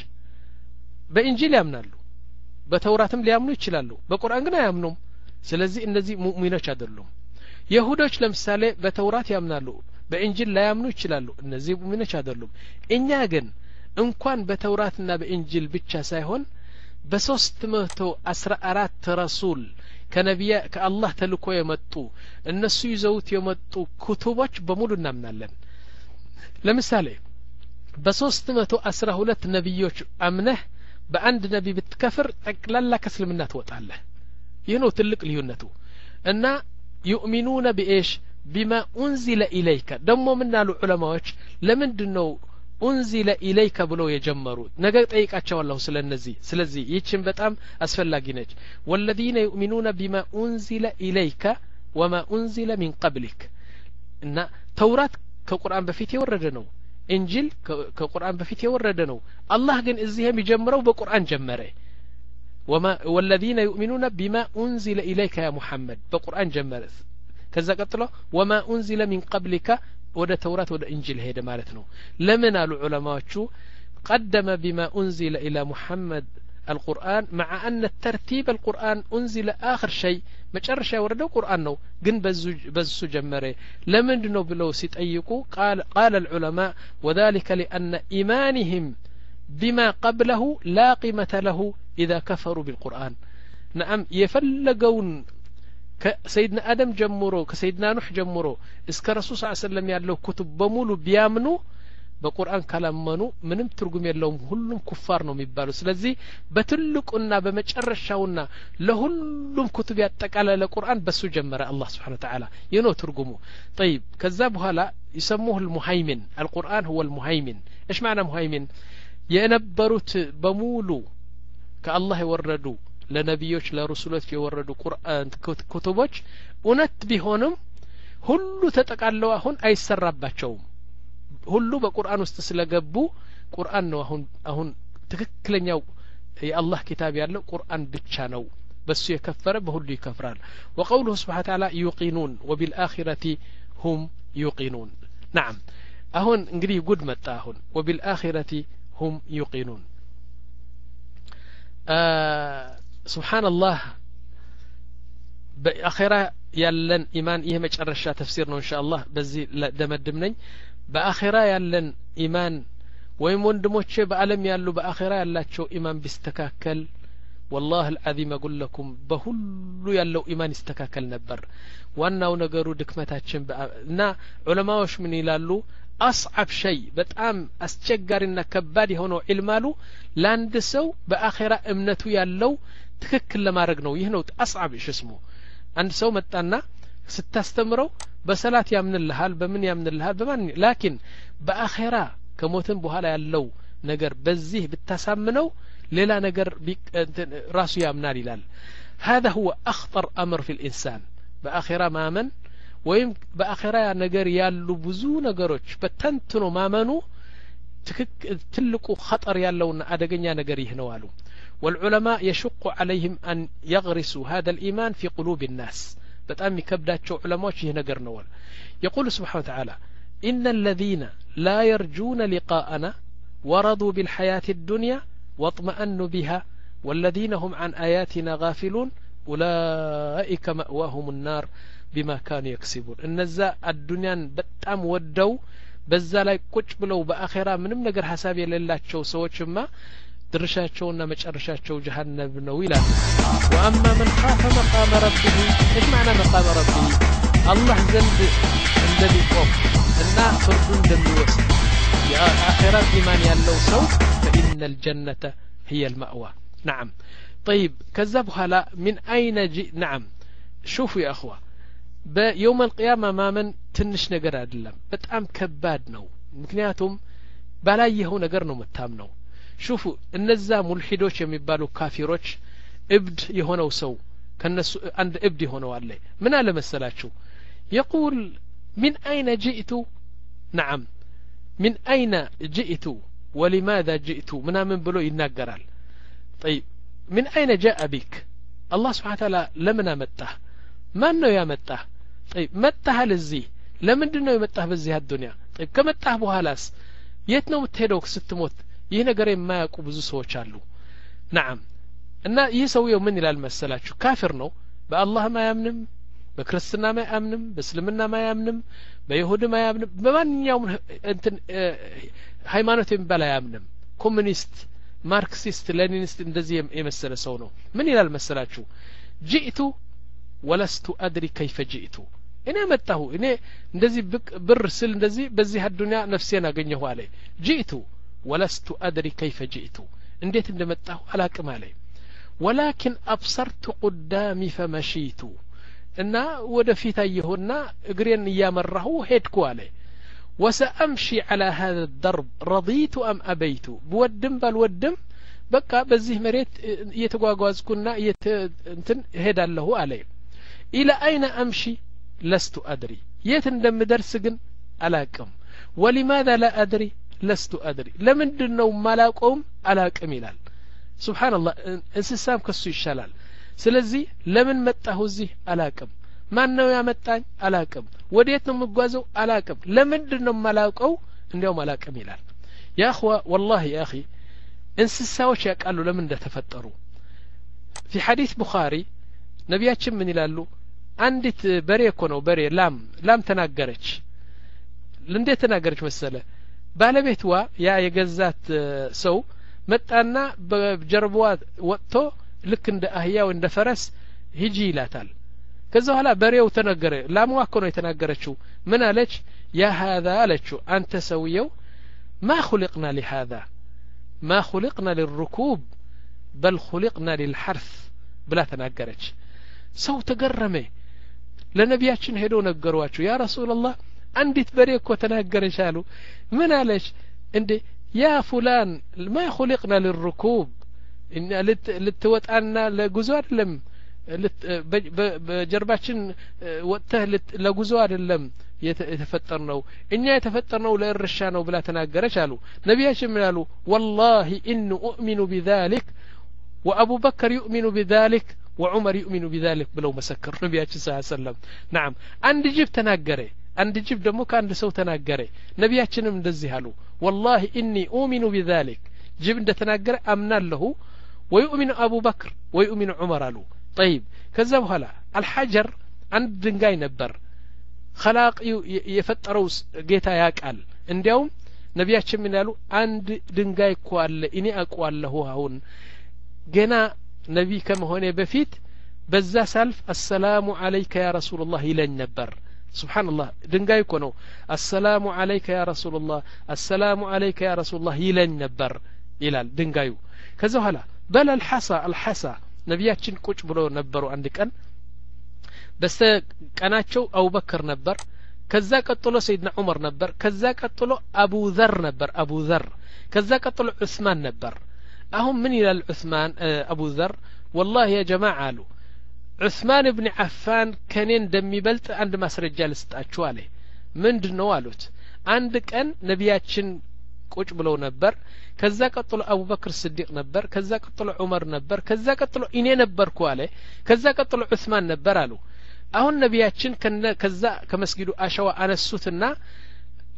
بإنجيل يامنالو بتوراتم ليامنو يشلالو بقرآن قنا يامنوم سلزي النزي مؤمنوش عدلهم يهودوش لمثال بتورات يامنالو በእንጂል ላይ ያምኑ ይችላሉ እነዚህ ሙእሚኖች አይደሉም እኛ ግን እንኳን በተውራትና በእንጂል ብቻ ሳይሆን በሶስት መቶ አስራ አራት ረሱል ከነቢያ ከአላህ ተልኮ የመጡ እነሱ ይዘውት የመጡ ኩቱቦች በሙሉ እናምናለን ለምሳሌ በሶስት መቶ አስራ ሁለት ነብዮች አምነህ በአንድ ነብይ ብትከፍር ጠቅላላ ከእስልምና ትወጣለህ ይህ ነው ትልቅ ልዩነቱ እና يؤمنون بإيش بما أنزل إليك دمو من نالو علماء لمن دنو أنزل إليك بلو يجمروا نقا تأيكاتشو الله سلا النزي سلزي يتشم بتام أسفل لاقينج والذين يؤمنون بما أنزل إليك وما أنزل من قبلك إن توراة كقرآن بفيت يوردنو إنجيل كقرآن بفيت يوردنو الله قن إزيهم يجمروا بقرآن جمره وما والذين يؤمنون بما أنزل إليك يا محمد بقرآن جمره كذا قتله وما أنزل من قبلك ودا توراة ودا إنجيل هيدا مالتنا لمن العلماء شو قدم بما أنزل إلى محمد القرآن مع أن الترتيب القرآن أنزل آخر شيء ما شر شيء ورده القرآن نو جن بزوج بزوج جمره لمن دنو بلو سيتأيقوا قال قال العلماء وذلك لأن إيمانهم بما قبله لا قيمة له إذا كفروا بالقرآن نعم يفلقون كسيدنا آدم جمرو كسيدنا نوح جمرو اسك رسول صلى الله عليه وسلم يالله كتب بمولو بيامنو بقرآن كلامنو منم ترجم ياللهم كلهم كفار نو ميبالو سلزي بتلقنا بمجرشاونا لهلهم كتب يتقال القرآن بس جمر الله سبحانه وتعالى ينو ترجمه طيب كذابها لا يسموه المهيمن القرآن هو المهيمن ايش معنى مهيمن ينبروت بمولو كالله يوردو ለነብዮች ለረሱሎች የወረዱ ቁርአን ኩቱቦች እውነት ቢሆንም ሁሉ ተጠቃለው አሁን አይሰራባቸውም ሁሉ በቁርአን ውስጥ ስለገቡ ቁርአን ነው አሁን አሁን ትክክለኛው የአላህ ኪታብ ያለው ቁርአን ብቻ ነው በሱ የከፈረ በሁሉ ይከፍራል وقوله سبحانه وتعالى يوقنون وبالآخرة هم يوقنون نعم አሁን እንግዲህ ጉድ መጣ አሁን وبالآخرة هم يوقنون سبحان الله بآخرة يلن إيمان إيه مجرشة تفسيرنا إن شاء الله بزي دمدمني بآخرة يلن إيمان ويمون دموتش بألم يالو بآخرة يلاتشو إيمان بيستكاكل والله العظيم أقول لكم بهلو يالو إيمان استكاكل نبر وانا ونقروا دكمتاتشن نا علماوش من يلالو أصعب شيء بتأم أستشجرنا كبادي هونو علمالو لاندسو بآخرة امنتو يالو تككل لما رقنو يهنو أصعب إيش اسمه عند سو متأنا ستستمروا بسلات يامن الهال بمن يامن الهال بمن لكن بآخرة كموتن بوهالا يالو نقر بزيه بالتسامنو ليلا نقر راسو يامنا للال هذا هو أخطر أمر في الإنسان بآخرة ما من ويم بآخرة نقر يالو بزو نقروش بتنتنو ما منو تلقوا خطر يالو أدقنيا نقر يهنوالو والعلماء يشق عليهم أن يغرسوا هذا الإيمان في قلوب الناس بتأمي كبدات شو علماء شيه نقر نوال يقول سبحانه وتعالى إن الذين لا يرجون لقاءنا ورضوا بالحياة الدنيا واطمأنوا بها والذين هم عن آياتنا غافلون أولئك مأواهم النار بما كانوا يكسبون النزا الدنيا بتام ودوا بزا لا يقوش بلو بآخرة منم نقر حسابي لله سوچما درشاتشونا مجرشاتشو جهنم نويلا وأما من خاف مقام ربه إيش معنى مقام ربه الله زند الذي قوم إنا فردون دميوس يا آخرات إيمان يالله سو فإن الجنة هي المأوى نعم طيب كذبوا هلا من أين جئ نعم شوفوا يا أخوة بيوم القيامة ما من تنش نقر أدلم بتأم كباد نو مكنياتهم بلايه نقر نو متام نو شوفوا النزا ملحدوش يميبالو كافروش ابد يهونو سو كنس عند ابد يهونو عليه من على مسلاتشو يقول من أين جئت نعم من أين جئت ولماذا جئت منا من بلو يناقرال طيب من أين جاء بك الله سبحانه وتعالى لمنا متاه ما أنه يا متاه طيب متاه للزي لمن دنو يمتاه بزي الدنيا طيب كمتاه بوهالاس يتنو متهدوك ستموت ይህ ነገር የማያውቁ ብዙ ሰዎች አሉ نعم እና ይህ ሰውየው ምን ይላል መሰላችሁ ካፊር ነው በአላህ ማያምንም በክርስትና ማያምንም በእስልምና ማያምንም በይሁድ ማያምንም በማንኛውም እንትን ሃይማኖት የሚባል አያምንም ኮሙኒስት ማርክሲስት ሌኒኒስት እንደዚህ የመሰለ ሰው ነው ምን ይላል መሰላችሁ ጂኢቱ ወለስቱ አድሪ ከይፈ ጂኢቱ እኔ መጣሁ እኔ እንደዚህ ብር ስል እንደዚህ በዚህ አዱንያ ነፍሴን አገኘሁ አለ ጂኢቱ ولست أدري كيف جئت انديت اندمتاه على كمالي ولكن أبصرت قدامي فمشيت إنا ودفيت أيهنا اقرين يامره هيدكو عليه وسأمشي على هذا الدرب رضيت أم أبيت بودم بالودم بقى بزيه مريت يتقواقواز كنا يت انتن هيدا له عليه إلى أين أمشي لست أدري يتندم درسقن ألاكم ولماذا لا أدري لست أدري لمن دنو ملاقوم على كميلال سبحان الله انسسام كسو يشالال سلزي لمن متاهو زي علاقم ما نو يا متاኝ علاقم وديت ነው مغازو علاقم لمن دنو ملاقو እንዲያው علاقم ይላል يا اخوه والله يا اخي እንስሳዎች ያቃሉ ለምን እንደተፈጠሩ في حديث بخاري ነቢያችን ምን ይላሉ አንዲት በሬ እኮ ነው በሬ ላም ላም ተናገረች ለእንዴት ተናገረች መሰለ ባለቤትዋ ያ የገዛት ሰው መጣና በጀርባዋ ወጥቶ ልክ እንደ አህያው እንደ ፈረስ ሂጂ ይላታል ከዛ በኋላ በሬው ተነገረ ላምዋ እኮ ነው የተናገረችው ምን አለች ያ هذا አለችው አንተ ሰውየው ما خلقنا لهذا ما خلقنا للركوب بل خلقنا للحرث ብላ ተናገረች ሰው ተገረመ ለነቢያችን ሄዶ ነገሯቸው ያ ረሱላህ አንዲት በሬ እኮ ተናገረች አሉ ምን አለች እንዴ ያ ፉላን ما خلقنا للركوب ان ልትወጣና ለጉዞ አይደለም በጀርባችን ወጥተህ ለጉዞ አይደለም የተፈጠርነው እኛ የተፈጠርነው ለእርሻ ነው ብላ ተናገረች አሉ ነቢያችን ምን አሉ والله ان اؤمن بذلك وابو بكر يؤمن بذلك وعمر يؤمن بذلك ብለው መሰከሩ ነቢያችን ሰለላሁ ዐለይሂ ወሰለም نعم አንድ ጅብ ተናገረ አንድ ጅብ ደግሞ ከአንድ ሰው ተናገረ ነቢያችንም እንደዚህ አሉ والله اني اؤمن بذلك ጅብ እንደተናገረ አምናለሁ ويؤمن ابو بكر ويؤمن عمر አሉ طيب ከዛ በኋላ الحجر አንድ ድንጋይ ነበር خلاق የፈጠረው ጌታ ያቃል እንዲያውም ነቢያችን ምን ያሉ አንድ ድንጋይ እኮ አለ እኔ አውቀዋለሁ አሁን ገና ነቢ ከመሆኔ በፊት በዛ ሳልፍ السلام عليك يا رسول الله ይለኝ ነበር سبحان الله ድንጋይ እኮ ነው السلام عليك يا رسول الله السلام عليك يا رسول الله ይለኝ ነበር ይላል ድንጋዩ ከዛ በኋላ በል الحصى الحصى ነቢያችን ቁጭ ብሎ ነበሩ አንድ ቀን በስተቀናቸው አቡበክር ነበር ከዛ ቀጥሎ ሰይድና ዑመር ነበር ከዛ ቀጥሎ አቡ ዘር ነበር አቡ ዘር ከዛ ቀጥሎ ዑስማን ነበር አሁን ምን ይላል ዑስማን አቡ ዘር والله يا جماعه አሉ ዑስማን ኢብኑ አፋን ከኔን እንደሚበልጥ አንድ ማስረጃ ልስጣችሁ አለ ምንድነው አሉት አንድ ቀን ነቢያችን ቁጭ ብለው ነበር ከዛ ቀጥሎ አቡበክር ስዲቅ ነበር ከዛ ቀጥሎ ዑመር ነበር ከዛ ቀጥሎ እኔ ነበርኩ አለ ከዛ ቀጥሎ ዑስማን ነበር አሉ አሁን ነቢያችን ከዛ ከመስጊዱ አሸዋ አነሱትና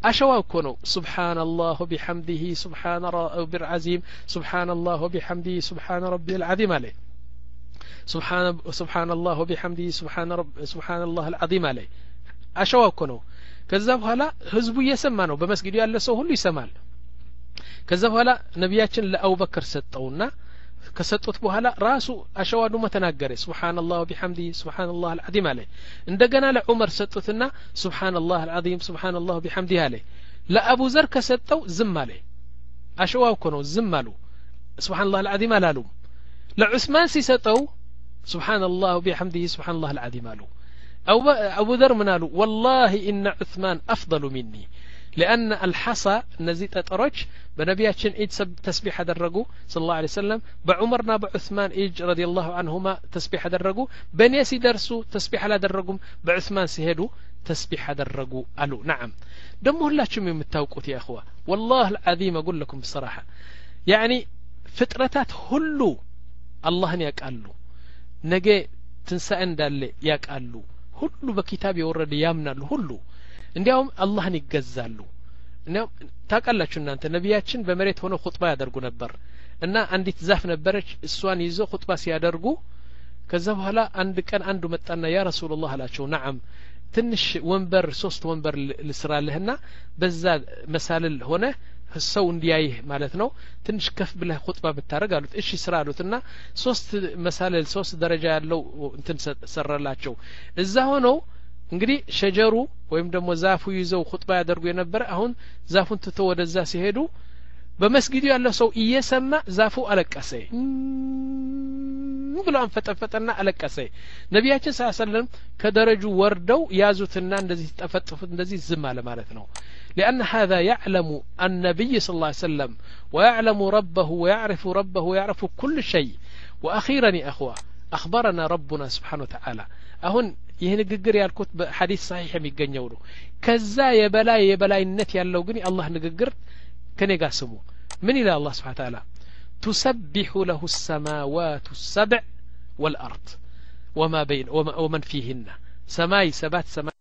أشوا كونوا سبحان الله وبحمده سبحان ربي العظيم سبحان الله وبحمده سبحان ربي العظيم عليه سبحان سبحان الله وبحمده سبحان رب سبحان الله العظيم عليه أشوا كونوا كذا بهلا حزبو يسمع ነው በመስጊዱ ያለ ሰው ሁሉ ይሰማል ከዛ በኋላ ነብያችን ለአቡበክር ሰጠውና ከሰጡት በኋላ ራሱ አሸዋዱ መተናገረ ሱብሃንአላህ ወቢሐምዲ ሱብሃንአላህ አልዓዚም አለ እንደገና ለዑመር ሰጡትና ሱብሃንአላህ አልዓዚም ሱብሃንአላህ ወቢሐምዲ አለ ለአቡ ዘር ከሰጠው ዝም አለ አሸዋው እኮ ነው ዝም አሉ ሱብሃንአላህ አልዓዚም አላሉ ለዑስማን ሲሰጠው ሱብሃንአላህ ወቢሐምዲ ሱብሃንአላህ አልዓዚም አሉ አቡ ዘር ምን አሉ والله ان عثمان افضل مني لأن الحصى نزي تطرج بنبياتشن إيج تسبيح درجو صلى الله عليه وسلم بعمرنا بعثمان إيج رضي الله عنهما تسبيح درجو بنيسي درسو تسبيح على درجهم بعثمان سهدو تسبيح درجو ألو نعم دمه لا شو من التوقيت يا أخوة والله العظيم أقول لكم بصراحة يعني فترتات هلو الله نياك ألو نجي تنسى أن دالي ياك ألو هلو بكتاب يورد يامنا هلو እንዲያውም አላህን ይገዛሉ እንዲያውም ታውቃላችሁ እናንተ ነቢያችን በመሬት ሆነው ኹጥባ ያደርጉ ነበር እና አንዲት ዛፍ ነበረች እሷን ይዞ ኹጥባ ሲያደርጉ ከዛ በኋላ አንድ ቀን አንዱ መጣና ያ ረሱላህ አላቸው ነዓም ትንሽ ወንበር ሶስት ወንበር ልስራልህና በዛ መሳልል ሆነ ሰው እንዲያይህ ማለት ነው ትንሽ ከፍ ብለህ ኹጥባ ብታረግ አሉት እሺ ስራ አሉትና ሶስት መሳልል ሶስት ደረጃ ያለው እንትን ሰራላቸው እዛ ሆነው እንግዲህ ሸጀሩ ወይም ደግሞ ዛፉ ይዘው ኹጥባ ያደርጉ የነበረ አሁን ዛፉን ትተው ወደዛ ሲሄዱ በመስጊዱ ያለው ሰው እየሰማ ዛፉ አለቀሰ ብሎ አንፈጠፈጠና አለቀሰ ነቢያችን ሰለላሁ ዐለይሂ ወሰለም ከደረጁ ወርደው ያዙትና እንደዚህ ተፈጥፉት እንደዚህ ዝም አለ ማለት ነው لأن هذا يعلم النبي صلى الله عليه وسلم ويعلم ربه ويعرف ربه ويعرف كل شيء وأخيرا يا أخوة أخبرنا ربنا سبحانه وتعالى أهون ይሄ ንግግር ያልኩት በሐዲስ صحيح የሚገኘው ነው ከዛ የበላይ የበላይነት ያለው ግን አላህ ንግግር ከኔ ጋር ስሙ ምን ይላል አላህ Subhanahu Wa Ta'ala تسبح له السماوات السبع والأرض وما بين ومن فيهن سماي سبات سماي